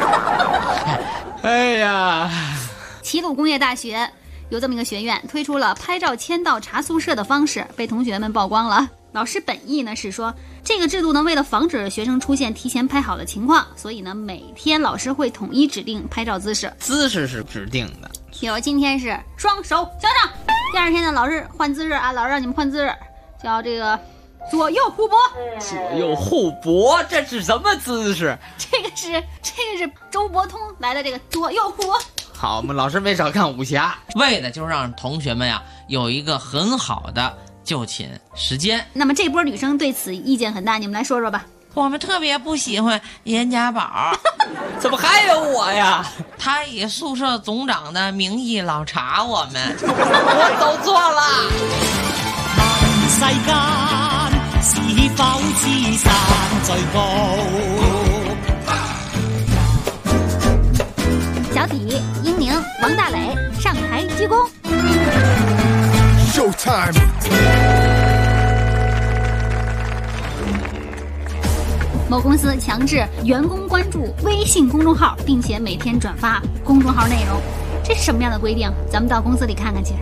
Speaker 3: 哎呀，
Speaker 2: 齐鲁工业大学有这么一个学院，推出了拍照签到查宿舍的方式，被同学们曝光了。老师本意呢是说，这个制度呢为了防止学生出现提前拍好的情况，所以呢每天老师会统一指定拍照姿势。
Speaker 3: 姿势是指定的，
Speaker 2: 比如今天是双手向上，第二天呢老师换姿势啊，老师让你们换姿势，叫这个左右互搏。
Speaker 3: 左右互搏，这是什么姿势？
Speaker 2: 这个是周伯通来的这个左右互搏。
Speaker 3: 好嘛，老师没少看武侠，
Speaker 6: 为的就是让同学们呀有一个很好的就寝时间。
Speaker 2: 那么这波女生对此意见很大，你们来说说吧。
Speaker 6: 我们特别不喜欢严家宝。
Speaker 3: 怎么还有我呀？
Speaker 6: 他以宿舍总长的名义老查我们。
Speaker 3: 我走错了。
Speaker 17: 世間是否知山最高？
Speaker 2: 小痞、英宁、王大磊上台鞠躬。
Speaker 18: Showtime！
Speaker 2: 某公司强制员工关注微信公众号，并且每天转发公众号内容，这是什么样的规定？咱们到公司里看看去。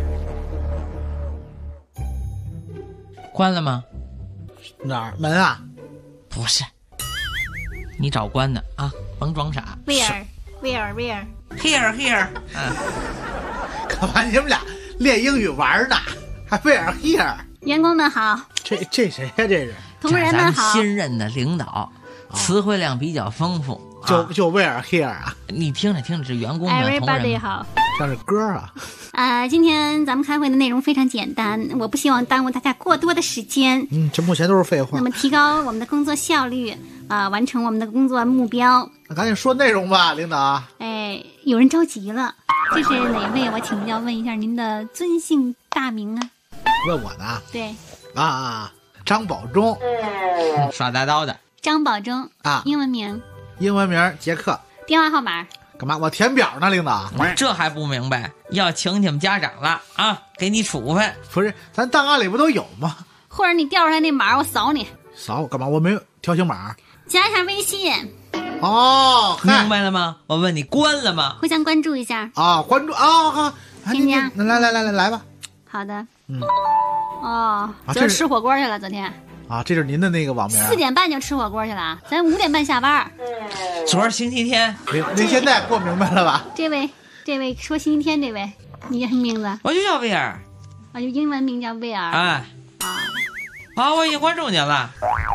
Speaker 6: 关了吗？
Speaker 5: 哪儿门啊？
Speaker 6: 不是，你找关的啊，甭装傻。
Speaker 2: Where？
Speaker 6: Here。
Speaker 5: 干嘛你们俩练英语玩呢？还 Where here？
Speaker 2: 员工们好。
Speaker 5: 这谁呀？这是
Speaker 2: 同仁们好。
Speaker 6: 新任的领导，词汇量比较丰富。
Speaker 5: 就 Where here 啊？
Speaker 6: 你听着，这员工们。
Speaker 2: Everybody 好。
Speaker 5: 像是歌啊。
Speaker 2: 今天咱们开会的内容非常简单，我不希望耽误大家过多的时间。
Speaker 5: 这目前都是废话。
Speaker 2: 那么提高我们的工作效率完成我们的工作目标。
Speaker 5: 那赶紧说内容吧，领导。
Speaker 2: 有人着急了，这是哪位？我请教问一下您的尊姓大名啊？
Speaker 5: 问我呢？
Speaker 2: 对。
Speaker 5: 张保忠。
Speaker 6: 耍大刀的。
Speaker 2: 张保忠啊，英文名
Speaker 5: 杰克。
Speaker 2: 电话号码。
Speaker 5: 干嘛？我填表呢，领导。
Speaker 6: 这还不明白？要请你们家长了啊，给你处分。
Speaker 5: 不是，咱档案里不都有吗？
Speaker 2: 或者你调出来那码，我扫你。
Speaker 5: 扫我干嘛？我没有条形码。
Speaker 2: 加一下微信。
Speaker 6: 明白了吗？我问你关了吗？
Speaker 2: 互相关注一下。
Speaker 5: 关注啊！好，
Speaker 2: 听见？
Speaker 5: 来吧。
Speaker 2: 好的。昨儿吃火锅去了，昨天。
Speaker 5: 这是您的那个网名。
Speaker 2: 4点半就吃火锅去了，咱5点半下班。
Speaker 6: 昨儿星期天。
Speaker 5: 您现在过明白了吧？
Speaker 2: 这位说星期天，这位你叫什么名字？
Speaker 6: 我就叫威尔。
Speaker 2: 就英文名叫威尔。
Speaker 6: 我已经关注您了。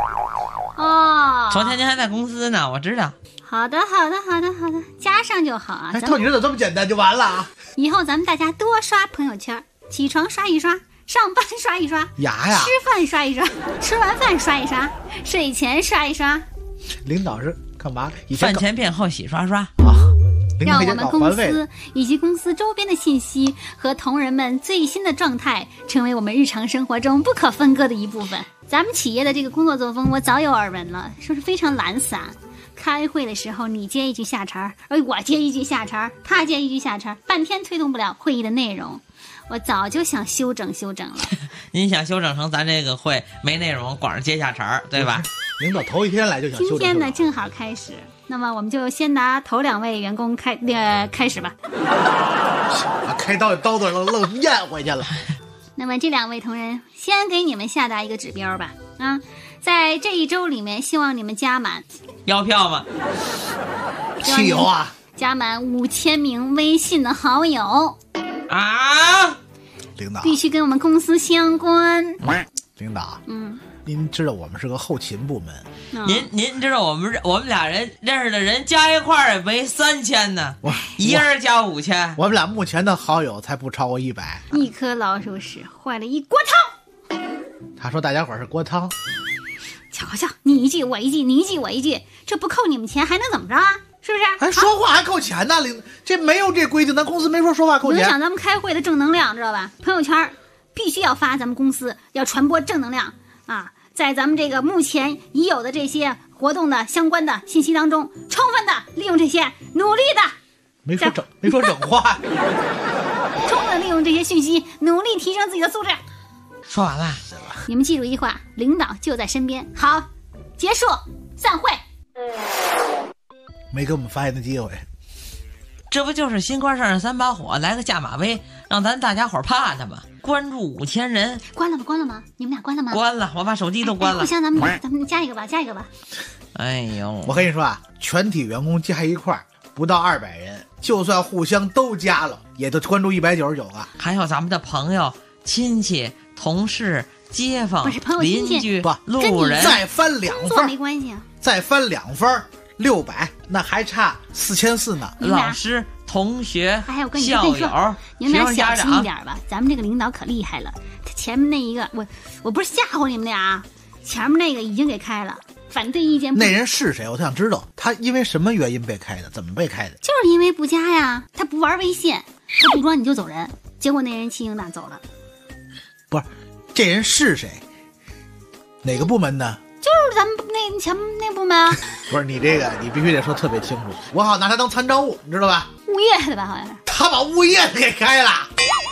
Speaker 6: 昨天您还在公司呢，我知道。
Speaker 2: 好的，加上就好啊。
Speaker 5: 套你这这么简单就完了啊！
Speaker 2: 以后咱们大家多刷朋友圈，起床刷一刷，上班刷一刷，吃饭刷一刷，吃完饭刷一刷，睡前刷一刷。
Speaker 5: 领导是干嘛？
Speaker 6: 饭前便后洗刷刷
Speaker 2: 让我们公司以及公司周边的信息和同仁们最新的状态成为我们日常生活中不可分割的一部分。咱们企业的这个工作作风我早有耳闻了，说是非常懒散，开会的时候你接一句下茬，而我接一句下茬，他接一句下茬，半天推动不了会议的内容。我早就想修整了。
Speaker 6: 您想修整成咱这个会没内容，光是接下茬，对吧？
Speaker 5: 领导头一天来就想修整。
Speaker 2: 今天呢正好开始，那么我们就先拿头2位员工开始吧。
Speaker 5: 开刀愣咽回去了。
Speaker 2: 那么这2位同仁先给你们下达一个指标吧。在这一周里面，希望你们加满。
Speaker 6: 要票吗？
Speaker 5: 汽油啊！
Speaker 2: 加满5000名微信的好友。
Speaker 5: 领导
Speaker 2: 必须跟我们公司相关。
Speaker 5: 领导， 您知道我们是个后勤部门，
Speaker 6: 您知道我们俩人认识的人加一块儿也没3000呢，一人加5000，
Speaker 5: 我们俩目前的好友才不超过100。
Speaker 2: 一颗老鼠屎坏了一锅汤。
Speaker 5: 他说大家伙是锅汤。
Speaker 2: 瞧瞧，你一句我一句，你一句我一句，这不扣你们钱还能怎么着啊？是不是？
Speaker 5: 还说话还扣钱呢？这没有这规定，咱公司没说话扣钱。
Speaker 2: 影响咱们开会的正能量，知道吧？朋友圈必须要发，咱们公司要传播正能量啊！在咱们这个目前已有的这些活动的相关的信息当中，充分的利用这些，努力的
Speaker 5: 没说整话，
Speaker 2: 充分利用这些讯息，努力提升自己的素质。
Speaker 6: 说完了，
Speaker 2: 你们记住一句话：领导就在身边。好，结束，散会。
Speaker 5: 没给我们发言的机会，
Speaker 6: 这不就是新官上任3把火，来个下马威，让咱大家伙怕他吗？关注5000人，
Speaker 2: 关了吗？你们俩关了吗？
Speaker 6: 关了，我把手机都关了。
Speaker 2: 互相咱们加一个吧。
Speaker 6: 哎呦，
Speaker 5: 我跟你说啊，全体员工加一块儿不到200人，就算互相都加了，也都关注199个。
Speaker 6: 还有咱们的朋友、亲戚、同事、街坊、邻居、路人，
Speaker 5: 再翻2分
Speaker 2: 没关系啊，
Speaker 5: 再翻2分600，那还差4400呢。
Speaker 6: 老师、同学、
Speaker 2: 还有跟
Speaker 6: 校友，
Speaker 2: 你们俩小心一点吧。咱们这个领导可厉害了，他前面那一个，我不是吓唬你们俩，前面那个已经给开了，反对意见。
Speaker 5: 那人是谁？我特想知道，他因为什么原因被开的？怎么被开的？
Speaker 2: 就是因为不加呀，他不玩微信，他不装你就走人，结果那人气应大走了。
Speaker 5: 不是，这人是谁？哪个部门的？
Speaker 2: 就是咱们前面那部门啊。
Speaker 5: 不是，你这个你必须得说特别清楚，我好拿他当参照物，你知道吧？
Speaker 2: 物业的吧，好像是。
Speaker 5: 他把物业给开了，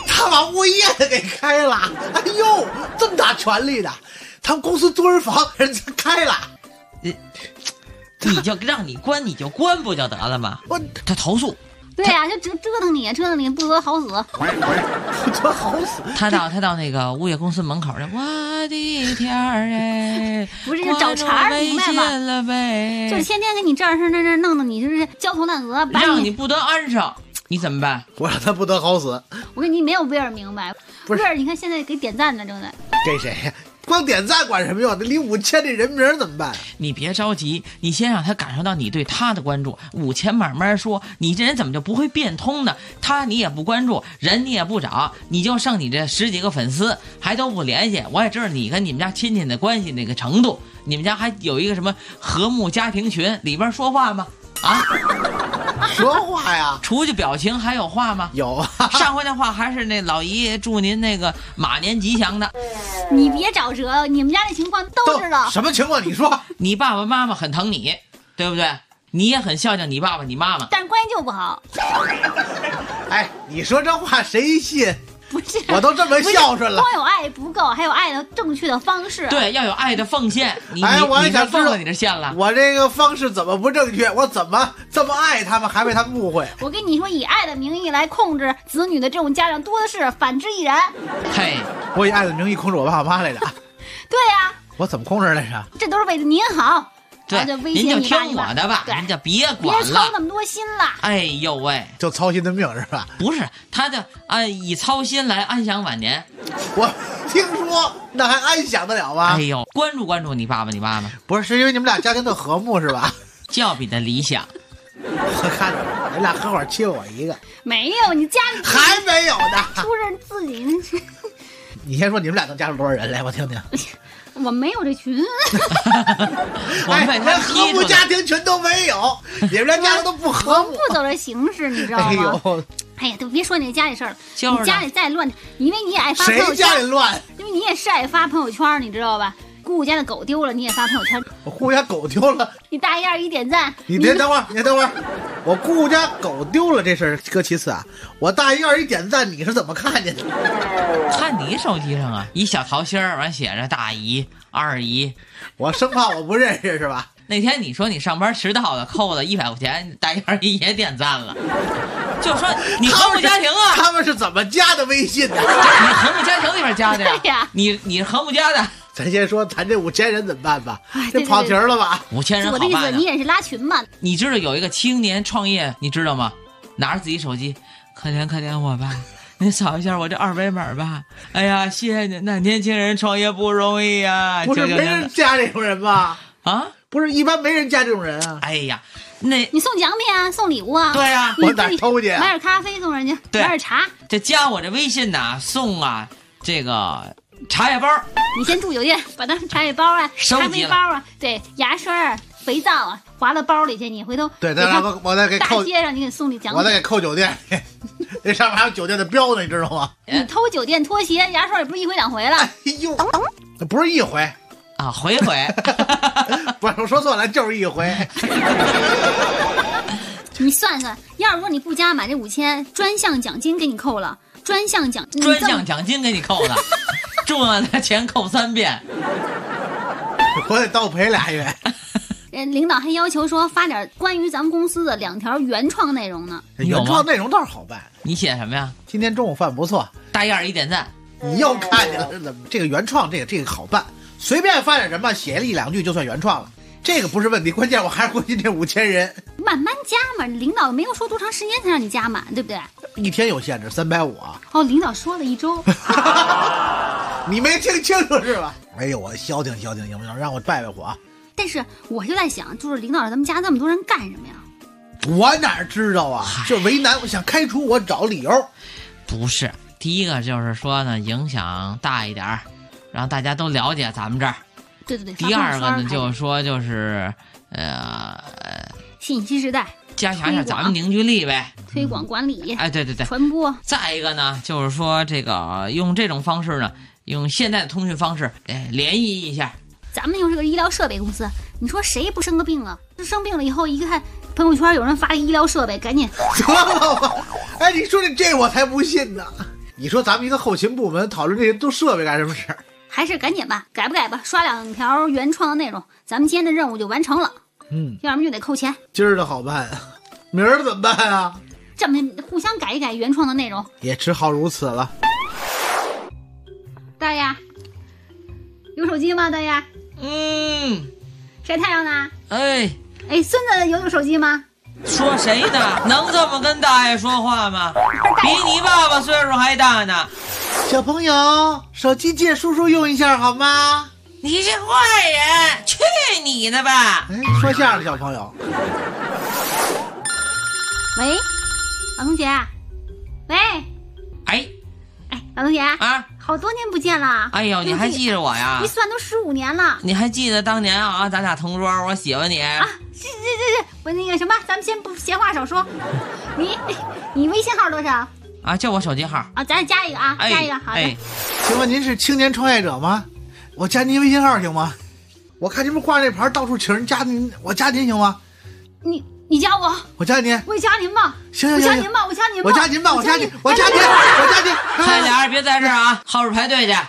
Speaker 5: 哎呦，这么大权力的，他们公司多人房人家开了，
Speaker 6: 你就让你关你就关不就得了吗？他投诉。
Speaker 2: 对呀，就折腾你，不得好死，
Speaker 5: 不得好死。
Speaker 6: 他到那个物业公司门口去，我的天哎，
Speaker 2: 不是找茬明白吗？就是天天给你这儿那弄你就是焦头烂额，
Speaker 6: 让你不得安生，你怎么办？
Speaker 5: 我让他不得好死。
Speaker 2: 我跟你没有威尔明白，威尔你看现在给点赞呢，正在。
Speaker 5: 这谁呀？光点赞管什么用？离5000这人名怎么办？
Speaker 6: 你别着急，你先让他感受到你对他的关注，5000慢慢说。你这人怎么就不会变通呢？他你也不关注，人你也不找，你就剩你这10几个粉丝，还都不联系。我也知道你跟你们家亲戚的关系那个程度，你们家还有一个什么和睦家庭群，里边说话吗？啊，
Speaker 5: 说话呀！
Speaker 6: 除去表情还有话吗？
Speaker 5: 有啊。
Speaker 6: 上回那话还是那老姨祝您那个马年吉祥的。
Speaker 2: 你别找辙，你们家的情况都知道。
Speaker 5: 什么情况？你说。
Speaker 6: 你爸爸妈妈很疼你，对不对？你也很孝敬你爸爸你妈妈，
Speaker 2: 但是关系就不好。
Speaker 5: 哎，你说这话谁信？
Speaker 2: 不是，
Speaker 5: 我都这么孝顺了，
Speaker 2: 光有爱不够，还有爱的正确的方式。
Speaker 6: 对，要有爱的奉献。你这奉了你这献了，
Speaker 5: 我这个方式怎么不正确？我怎么这么爱他们，还被他们误会？
Speaker 2: 我跟你说，以爱的名义来控制子女的这种家长多的是，反之亦然。
Speaker 6: 嘿，
Speaker 5: 我以爱的名义控制我爸我妈来着。
Speaker 2: 对呀，
Speaker 5: 我怎么控制来着？
Speaker 2: 这都是为了您好。
Speaker 6: 对，您就听我的吧，您就别管了，
Speaker 2: 别操那么多心了。
Speaker 6: 哎呦喂，
Speaker 5: 就操心的命是吧？
Speaker 6: 不是，他就以操心来安享晚年。
Speaker 5: 我听说那还安享得了吗？
Speaker 6: 哎呦，关注关注你爸爸你妈妈，
Speaker 5: 不是，是因为你们俩家庭的和睦是吧？
Speaker 6: 较比的理想。
Speaker 5: 我看着你俩合伙欺负我一个，
Speaker 2: 没有，你家里
Speaker 5: 还没有呢，
Speaker 2: 出人自己。
Speaker 5: 你先说你们俩能加入多少人来，我听听。
Speaker 2: 我没有这群，
Speaker 6: 连
Speaker 5: 和睦家庭群都没有，你们连家庭都不和睦，
Speaker 2: 不走这形式，你知道吗？哎呀，都别说你家里事儿了，你家里再乱，因为你也爱发朋友圈。
Speaker 5: 谁家里乱？
Speaker 2: 因为你也是爱发朋友圈，你知道吧？姑姑家的狗丢了，你也发朋友圈。
Speaker 5: 我姑姑家狗丢了，
Speaker 2: 你大一二一点赞。
Speaker 5: 你别等会儿，你等会儿，我姑姑家狗丢了这事儿搁其次啊。我大一二一点赞，你是怎么看见的？
Speaker 6: 看你手机上啊，一小桃心儿，完写着大姨、二姨，
Speaker 5: 我生怕我不认识是吧？
Speaker 6: 那天你说你上班迟到了，扣了100块钱，大一二姨也点赞了，就说你和睦家庭啊。
Speaker 5: 他们是怎么加的微信的？
Speaker 6: 你和睦家庭里边加的呀？
Speaker 2: 对呀，
Speaker 6: 你和睦家的。
Speaker 5: 咱先说咱这5000人怎么办吧？这跑题了吧
Speaker 6: ？5000人好办。
Speaker 2: 我的意思，你也是拉群嘛？
Speaker 6: 你知道有一个青年创业，你知道吗？拿着自己手机，可怜可怜我吧， 您扫一下我这2维码吧。哎呀，谢谢您，那年轻人创业不容易呀。
Speaker 5: 不是没人加这种人吧？
Speaker 6: 啊，
Speaker 5: 不是一般没人加这种人啊。
Speaker 6: 哎呀，那
Speaker 2: 你送奖品啊，送礼物啊。
Speaker 6: 对啊，
Speaker 5: 我哪偷去？
Speaker 2: 买点咖啡送人家，买点茶。
Speaker 6: 这加我这微信呐，送啊这个茶叶包。
Speaker 2: 你先住酒店，把那茶叶包啊、咖啡包啊、对牙刷、肥皂啊划到包里去。你回头
Speaker 5: 对，我再给扣
Speaker 2: 大街上，你给送礼奖品。
Speaker 5: 我再给扣酒店里，那上面还有酒店的标呢，你知道吗？
Speaker 2: 你偷酒店拖鞋、牙刷也不是1回2回了。
Speaker 5: 哎呦，那不是1回
Speaker 6: 啊，回。
Speaker 5: 不是，我说错了，就是1回。
Speaker 2: 你算算，要是说你不加满这5000，专项奖金给你扣了。专项奖
Speaker 6: 金给你扣了，重要的钱扣3遍，
Speaker 5: 我得倒赔2月。
Speaker 2: 领导还要求说发点关于咱们公司的2条原创内容呢。
Speaker 5: 原创内容倒是好办，
Speaker 6: 你写什么呀？
Speaker 5: 今天中午饭不错，
Speaker 6: 大燕1点赞。
Speaker 5: 你又看见了，这个原创这个好办，随便发点什么，写了1、2句就算原创了。这个不是问题，关键我还是关心这5000人。
Speaker 2: 慢慢加嘛，领导没有说多长时间才让你加满，对不对
Speaker 5: ？1天有限制，350啊。
Speaker 2: 哦，领导说了1周。
Speaker 5: 你没听清楚是吧？哎呦，我消停消停行不行？让我败败火。
Speaker 2: 但是我就在想，就是领导让咱们加这么多人干什么呀？
Speaker 5: 我哪知道啊？就为难，我想开除我找理由。
Speaker 6: 不是，第一个就是说呢，影响大一点，让大家都了解咱们这儿。
Speaker 2: 对。
Speaker 6: 第二个呢，就是说就是
Speaker 2: 信息时代，
Speaker 6: 加强一下咱们凝聚力呗，
Speaker 2: 推广管理。
Speaker 6: 哎，对，
Speaker 2: 传播。
Speaker 6: 再一个呢，就是说这个用这种方式呢，用现代的通讯方式，联谊一下。
Speaker 2: 咱们又是个医疗设备公司，你说谁不生个病啊？生病了以后一看朋友圈有人发医疗设备，赶紧。
Speaker 5: 哎，你说这我才不信呢。你说咱们一个后勤部门讨论这些都设备干什么事儿？
Speaker 2: 还是赶紧吧，改不改吧，刷2条原创的内容，咱们今天的任务就完成了。要么就得扣钱。
Speaker 5: 今儿的好办，明儿怎么办啊？
Speaker 2: 这么互相改一改原创的内容，
Speaker 5: 也只好如此了。
Speaker 2: 大爷，有手机吗？大爷，晒太阳呢？
Speaker 6: 哎，
Speaker 2: 孙子有手机吗？
Speaker 6: 说谁呢？能这么跟大爷说话吗？比你爸爸岁数还大呢。
Speaker 5: 小朋友，手机借叔叔用一下好吗？
Speaker 6: 你这坏人，去你的吧！
Speaker 5: 说相声的小朋友。
Speaker 2: 喂，老同学。喂。老同学
Speaker 6: 啊，
Speaker 2: 好多年不见了。
Speaker 6: 哎呦，你还记着我呀？
Speaker 2: 一算都15年了。
Speaker 6: 你还记得当年啊，咱俩同桌，我喜欢你啊？
Speaker 2: 是，我那个什么，咱们先不闲话少说。你微信号多少？
Speaker 6: 啊，就我手机号
Speaker 2: 啊，咱俩加一个啊，加一个。好的。
Speaker 5: 请问您是青年创业者吗？我加您微信号行吗？我看您不挂这牌到处请人加您，我加您行吗？
Speaker 2: 你加我，
Speaker 5: 我加您，
Speaker 2: 我也加您吧。
Speaker 5: 行，
Speaker 2: 我加您吧。
Speaker 6: 快点，别在这儿啊，后边排队去。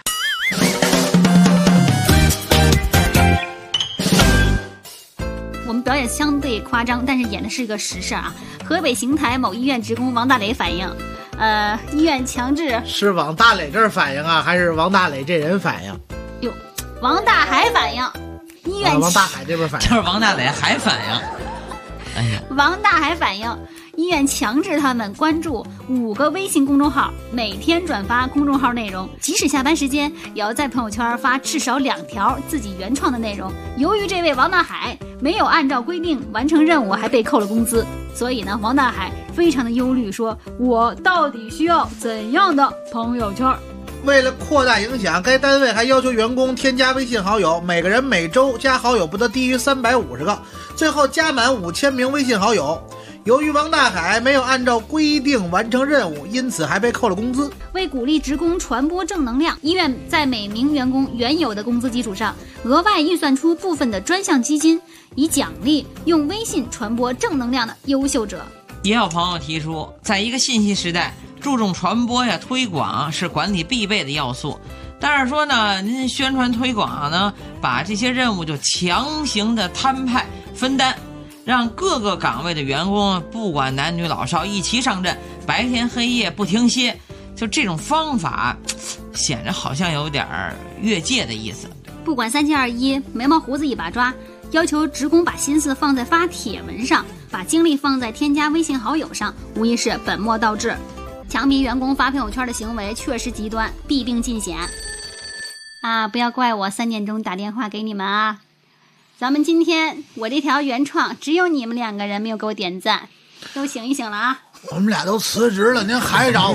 Speaker 2: 我们表演相对夸张，但是演的是一个实事啊。河北邢台某医院职工王大磊反映，医院强制
Speaker 5: 是往大磊这儿反映啊，还是王大磊这人反映？
Speaker 2: 哟，王大海反映，医院
Speaker 5: 王大海这边反映，
Speaker 6: 就是王大磊还反映。哎呀，
Speaker 2: 王大海反映，医院强制他们关注5个微信公众号，每天转发公众号内容，即使下班时间也要在朋友圈发至少2条自己原创的内容。由于这位王大海没有按照规定完成任务，还被扣了工资，所以呢，王大海非常的忧虑，说我到底需要怎样的朋友圈？
Speaker 5: 为了扩大影响，该单位还要求员工添加微信好友，每个人每周加好友不得低于350个，最后加满5000名微信好友。由于王大海没有按照规定完成任务，因此还被扣了工资。
Speaker 2: 为鼓励职工传播正能量，医院在每名员工原有的工资基础上，额外预算出部分的专项基金，以奖励用微信传播正能量的优秀者。
Speaker 6: 也有朋友提出，在一个信息时代，注重传播呀、推广是管理必备的要素。但是说呢，您宣传推广呢，把这些任务就强行的摊派分担，让各个岗位的员工不管男女老少一齐上阵，白天黑夜不停歇。就这种方法，显得好像有点越界的意思。
Speaker 2: 不管3721，眉毛胡子一把抓，要求职工把心思放在发帖文上，把精力放在添加微信好友上，无疑是本末倒置。 强逼员工发朋友圈的行为确实极端，弊病尽显。不要怪我3点钟打电话给你们啊！咱们今天我这条原创只有你们2个人没有给我点赞，都醒一醒了啊！
Speaker 5: 我们俩都辞职了，您还找我？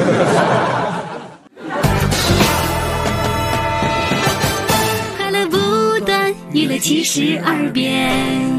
Speaker 2: 快乐不断，娱乐72变。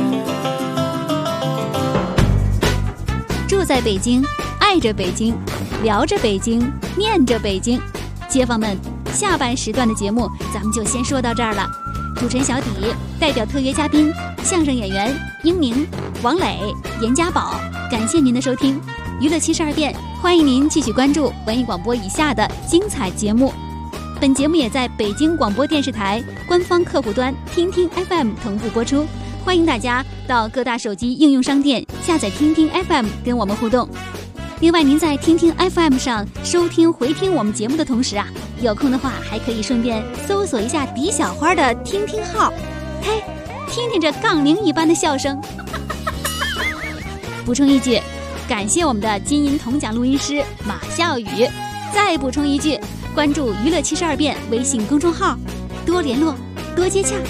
Speaker 2: 住在北京，爱着北京，聊着北京，念着北京。街坊们，下半时段的节目咱们就先说到这儿了。主持人小底代表特约嘉宾相声演员英明、王磊、严家宝，感谢您的收听。娱乐72变，欢迎您继续关注文艺广播以下的精彩节目。本节目也在北京广播电视台官方客户端听听 FM 同步播出，欢迎大家到各大手机应用商店下载听听 FM 跟我们互动。另外，您在听听 FM 上收听回听我们节目的同时有空的话还可以顺便搜索一下迪小花的听听号，嘿，听听这杠铃一般的笑声。补充一句，感谢我们的金银铜奖录音师马笑宇。再补充一句，关注娱乐72变微信公众号，多联络，多接洽。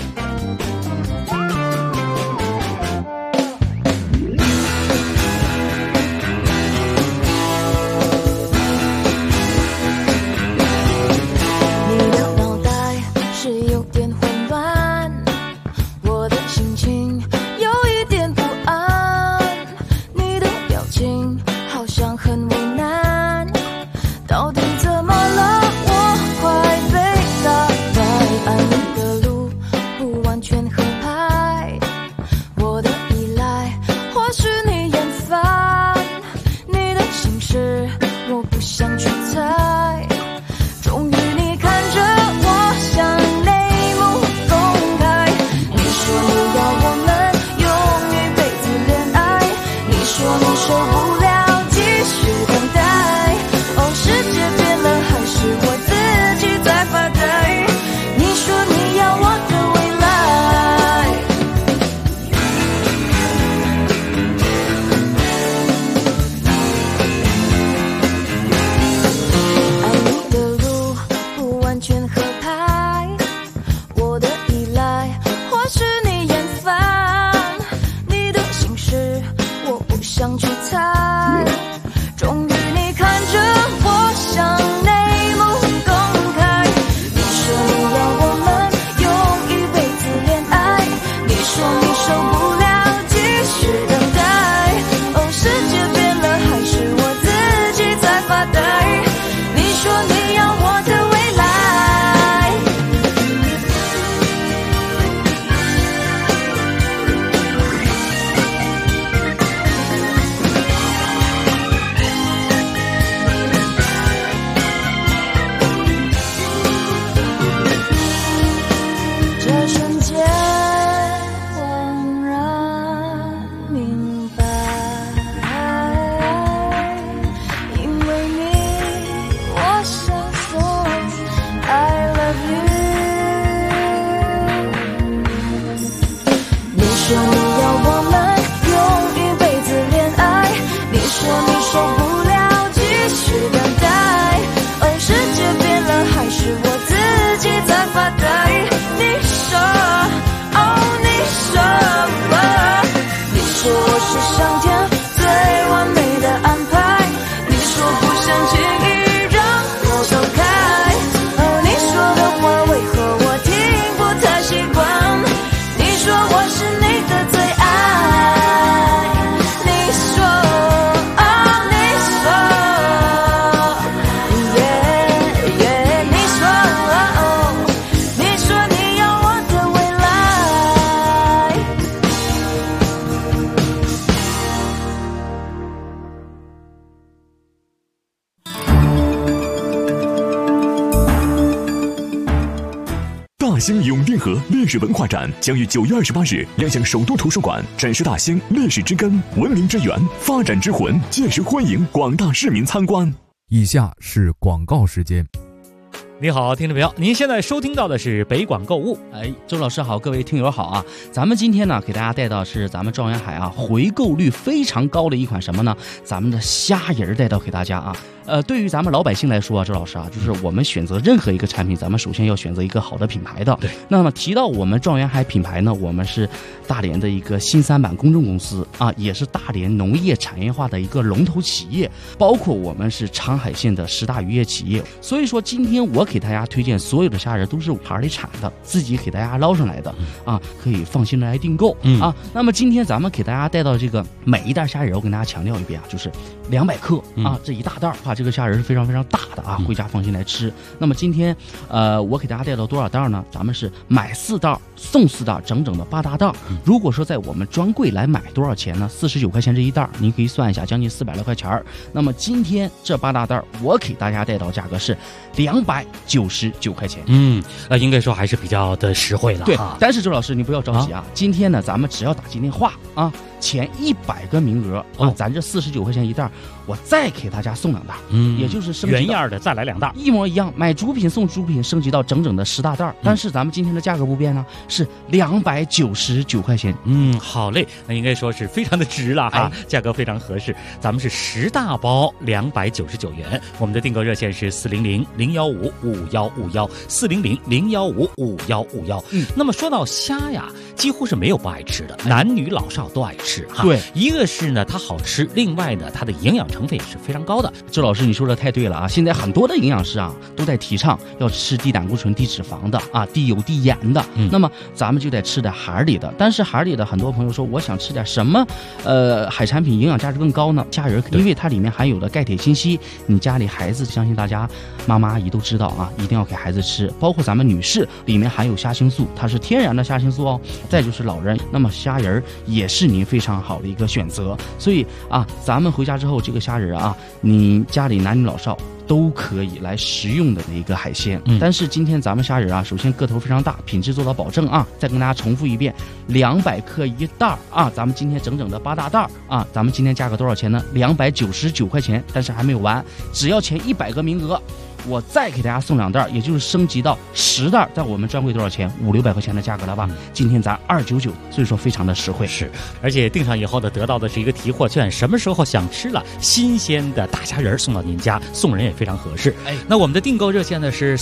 Speaker 9: 大兴永定河历史文化展将于9月28日亮相首都图书馆，展示大兴历史之根、文明之源、发展之魂，届时欢迎广大市民参观。
Speaker 18: 以下是广告时间。 你好，听众朋友，您现在收听到的是北广购物。
Speaker 19: 周老师好，各位听友好啊！咱们今天呢，给大家带到是咱们状元海啊回购率非常高的一款什么呢？咱们的虾仁带到给大家啊。对于咱们老百姓来说啊，周老师啊，就是我们选择任何一个产品，咱们首先要选择一个好的品牌的。
Speaker 18: 对。
Speaker 19: 那么提到我们状元海品牌呢，我们是大连的一个新三板公证公司啊，也是大连农业产业化的一个龙头企业，包括我们是长海县的10大渔业企业。所以说，今天我给大家推荐所有的虾仁都是海里产的，自己给大家捞上来的啊，可以放心的来订购啊。那么今天咱们给大家带到这个每一袋虾仁，我跟大家强调一遍啊，就是200克啊，这一大袋啊。这个虾仁是非常非常大的啊，回家放心来吃。那么今天，我给大家带到多少袋呢？咱们是买4袋送4袋，整整的8大袋。如果说在我们专柜来买多少钱呢？49块钱这一袋，您可以算一下，将近400来块钱。那么今天这8大袋，我给大家带到价格是299块钱。
Speaker 18: 应该说还是比较的实惠了。
Speaker 19: 对，但是周老师你不要着急啊，今天呢，咱们只要打进电话啊，前100个名额啊，咱这49块钱一袋，我再给大家送2袋，也就是升级
Speaker 18: 原样的再来2袋，
Speaker 19: 一模一样，买主品送主品，升级到整整的10大袋。但是咱们今天的价格不变呢，是299块钱。
Speaker 18: 好嘞，那应该说是非常的值了哈，价格非常合适。咱们是10大包299元，我们的订购热线是400-015-5151，400-015-5151。那么说到虾呀，几乎是没有不爱吃的，男女老少都爱吃哈。
Speaker 19: 对，
Speaker 18: 一个是呢它好吃，另外呢它的营养成分也是非常高的。
Speaker 19: 周老师你说的太对了啊！现在很多的营养师啊都在提倡要吃低胆固醇、低脂肪的啊，低油、低盐的。那么咱们就得吃点海里的。但是海里的很多朋友说，我想吃点什么海产品营养价值更高呢？虾仁，因为它里面含有的钙、铁、锌、硒，你家里孩子相信大家妈妈阿姨都知道啊，一定要给孩子吃。包括咱们女士里面含有虾青素，它是天然的虾青素哦。再就是老人，那么虾仁也是您非常好的一个选择。所以啊，咱们回家之后这个虾仁啊，你家里男女老少都可以来食用的一个海鲜。但是今天咱们虾仁啊，首先个头非常大，品质做到保证啊。再跟大家重复一遍，200克一袋啊，咱们今天整整的8大袋啊，咱们今天价格多少钱呢？299块钱。但是还没有完，只要前100个名额，我再给大家送2袋，也就是升级到10袋，在我们专柜多少钱？500-600块钱的价格了吧？今天咱299，所以说非常的实惠。
Speaker 18: 是，而且订上以后呢，得到的是一个提货券，什么时候想吃了新鲜的大虾仁送到您家，送人也非常合适。那我们的订购热线呢是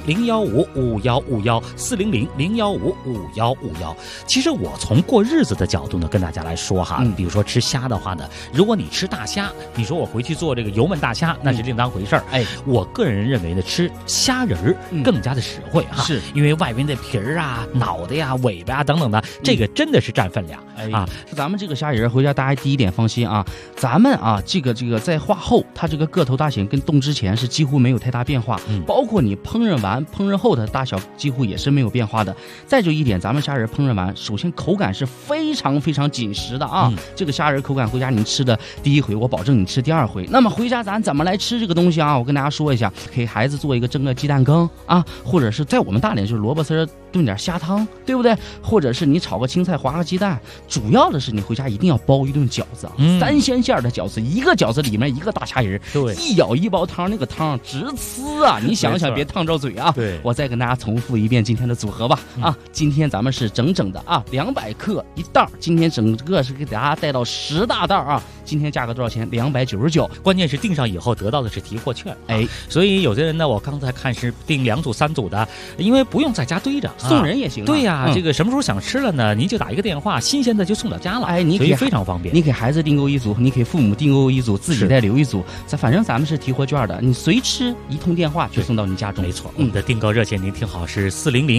Speaker 18: 400-015-5151，400-015-5151。其实我从过日子的角度呢，跟大家来说哈，比如说吃虾的话呢，如果你吃大虾，你说我回去做这个油焖大虾，那是另当回事儿。我个人认为呢，吃虾仁更加的实惠哈，是因为外边的皮儿啊、脑袋呀、尾巴啊等等的，这个真的是占分量啊。
Speaker 19: 咱们这个虾仁回家大家第一点放心啊，咱们啊这个在化后，它这个个头大小跟冻之前是几乎没有太大变化，包括你烹饪完、烹饪后的大小几乎也是没有变化的。再就一点，咱们虾仁烹饪完，首先口感是非常非常紧实的啊，这个虾仁口感回家您吃的第一回，我保证你吃第2回。那么回家咱怎么来吃这个东西啊？我跟大家说一下，给孩子做一个蒸个鸡蛋羹啊，或者是在我们大连就是萝卜丝炖点虾汤，对不对？或者是你炒个青菜，划个鸡蛋。主要的是你回家一定要包一顿饺子啊，3鲜馅的饺子，一个饺子里面一个大虾仁，对，一舀一包汤，那个汤直呲啊！你想想别烫着嘴啊。对，我再跟大家重复一遍今天的组合吧。啊，今天咱们是整整的啊200克一袋，今天整个是给大家带到10大袋啊。今天价格多少钱？299。
Speaker 18: 关键是订上以后得到的是提货券，所以有些人呢，我刚才看是订2组3组的，因为不用在家堆着，
Speaker 19: 送人也行。
Speaker 18: 对呀，这个什么时候想吃了呢？您就打一个电话，新鲜的就送到家了。所以非常方便。
Speaker 19: 你给孩子订购1组，你给父母订购1组，自己再留1组。反正咱们是提货券的，你随吃一通电话就送到你家中。
Speaker 18: 没错，我们的订购热线您听好是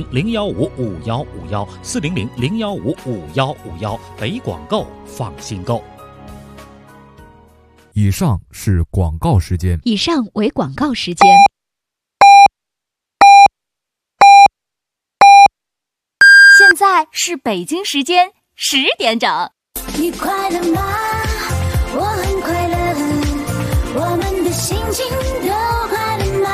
Speaker 18: 400-015-5151，400-015-5151，北广购放心购。
Speaker 20: 以上是广告时间。
Speaker 11: 以上为广告时间。
Speaker 14: 现在是北京时间10点整。
Speaker 7: 你快乐吗？我很快乐，我们的心情都快乐吗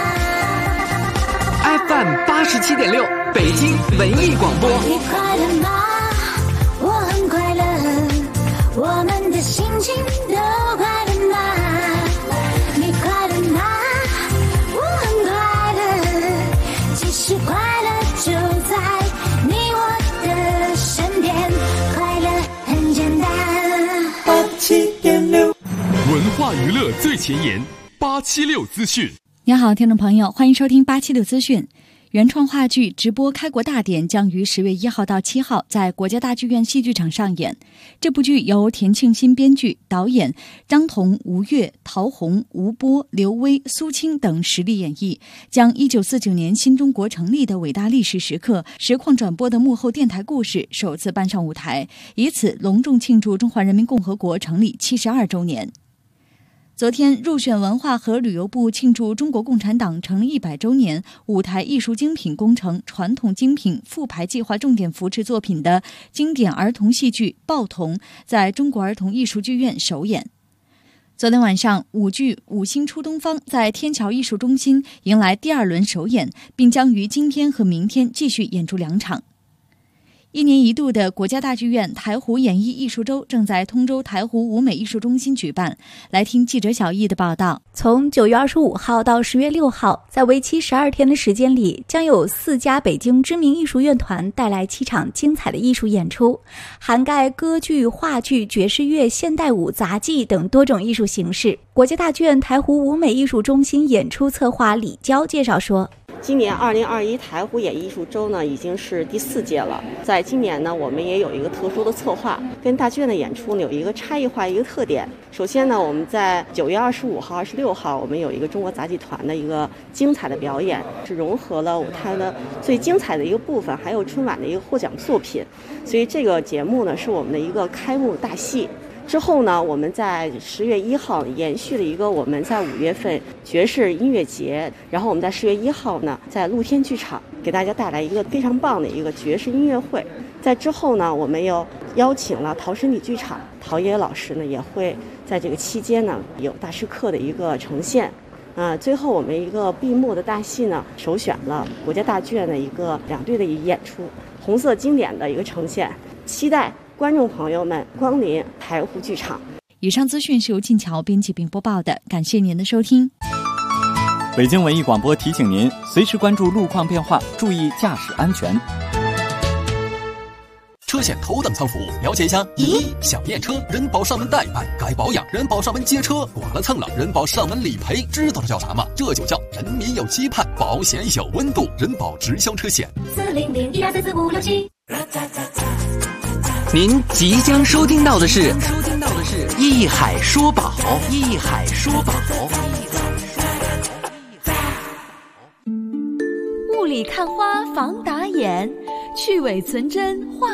Speaker 16: ？FM 87.6，北京文艺广播。
Speaker 7: 你快乐吗？我很快乐，我们的心情都快乐吗？你快乐吗？我很快乐，
Speaker 15: 大娱乐最前沿，876资讯。
Speaker 21: 你好，听众朋友，欢迎收听876资讯。原创话剧直播开国大典将于10月1号到7号在国家大剧院戏剧场上演。这部剧由田庆新编剧，导演张彤、吴越、陶虹、吴波、刘威、苏青等实力演绎，将1949年新中国成立的伟大历史时刻实况转播的幕后电台故事首次搬上舞台，以此隆重庆祝中华人民共和国成立72周年。昨天，入选文化和旅游部庆祝中国共产党成立100周年舞台艺术精品工程传统精品复排计划重点扶持作品的经典儿童戏剧《报童》在中国儿童艺术剧院首演。昨天晚上，舞剧《五星出东方》在天桥艺术中心迎来第2轮首演，并将于今天和明天继续演出2场。1年1度的国家大剧院台湖演艺艺术周正在通州台湖舞美艺术中心举办。来听记者小易的报道。
Speaker 22: 从9月25号到10月6号，在为期12天的时间里，将有4家北京知名艺术院团带来7场精彩的艺术演出，涵盖歌剧、话剧、爵士乐、现代舞、杂技等多种艺术形式。国家大剧院台湖舞美艺术中心演出策划李娇介绍说，
Speaker 23: 今年2021台湖演艺艺术周呢，已经是第4届了。在今年呢，我们也有一个特殊的策划，跟大剧院的演出呢有一个差异化一个特点。首先呢，我们在9月25号、26号，我们有一个中国杂技团的一个精彩的表演，是融合了舞台的最精彩的一个部分，还有春晚的一个获奖作品。所以这个节目呢，是我们的一个开幕大戏。之后呢，我们在10月1号延续了一个我们在5月份爵士音乐节，然后我们在10月1号呢，在露天剧场给大家带来一个非常棒的一个爵士音乐会。在之后呢，我们又邀请了陶身体剧场，陶爷老师呢也会在这个期间呢有大师课的一个呈现。最后我们一个闭幕的大戏呢，首选了国家大剧院的一个2队的演出，红色经典的一个呈现，期待观众朋友们光临台湖剧场。
Speaker 21: 以上资讯是由静桥编辑并播报的，感谢您的收听。
Speaker 13: 北京文艺广播提醒您，随时关注路况变化，注意驾驶安全。
Speaker 24: 车险头等舱服务，了解一下。1. 想验车，人保上门代办；该保养，人保上门接车；剐了蹭了，人保上门理赔。知道这叫啥吗？这就叫人民有期盼，保险有温度。人保直销车险。
Speaker 7: 40012344567。
Speaker 16: 您即将收听到的是艺海说宝，艺海说宝。
Speaker 14: 雾里看花防打眼，去伪存真画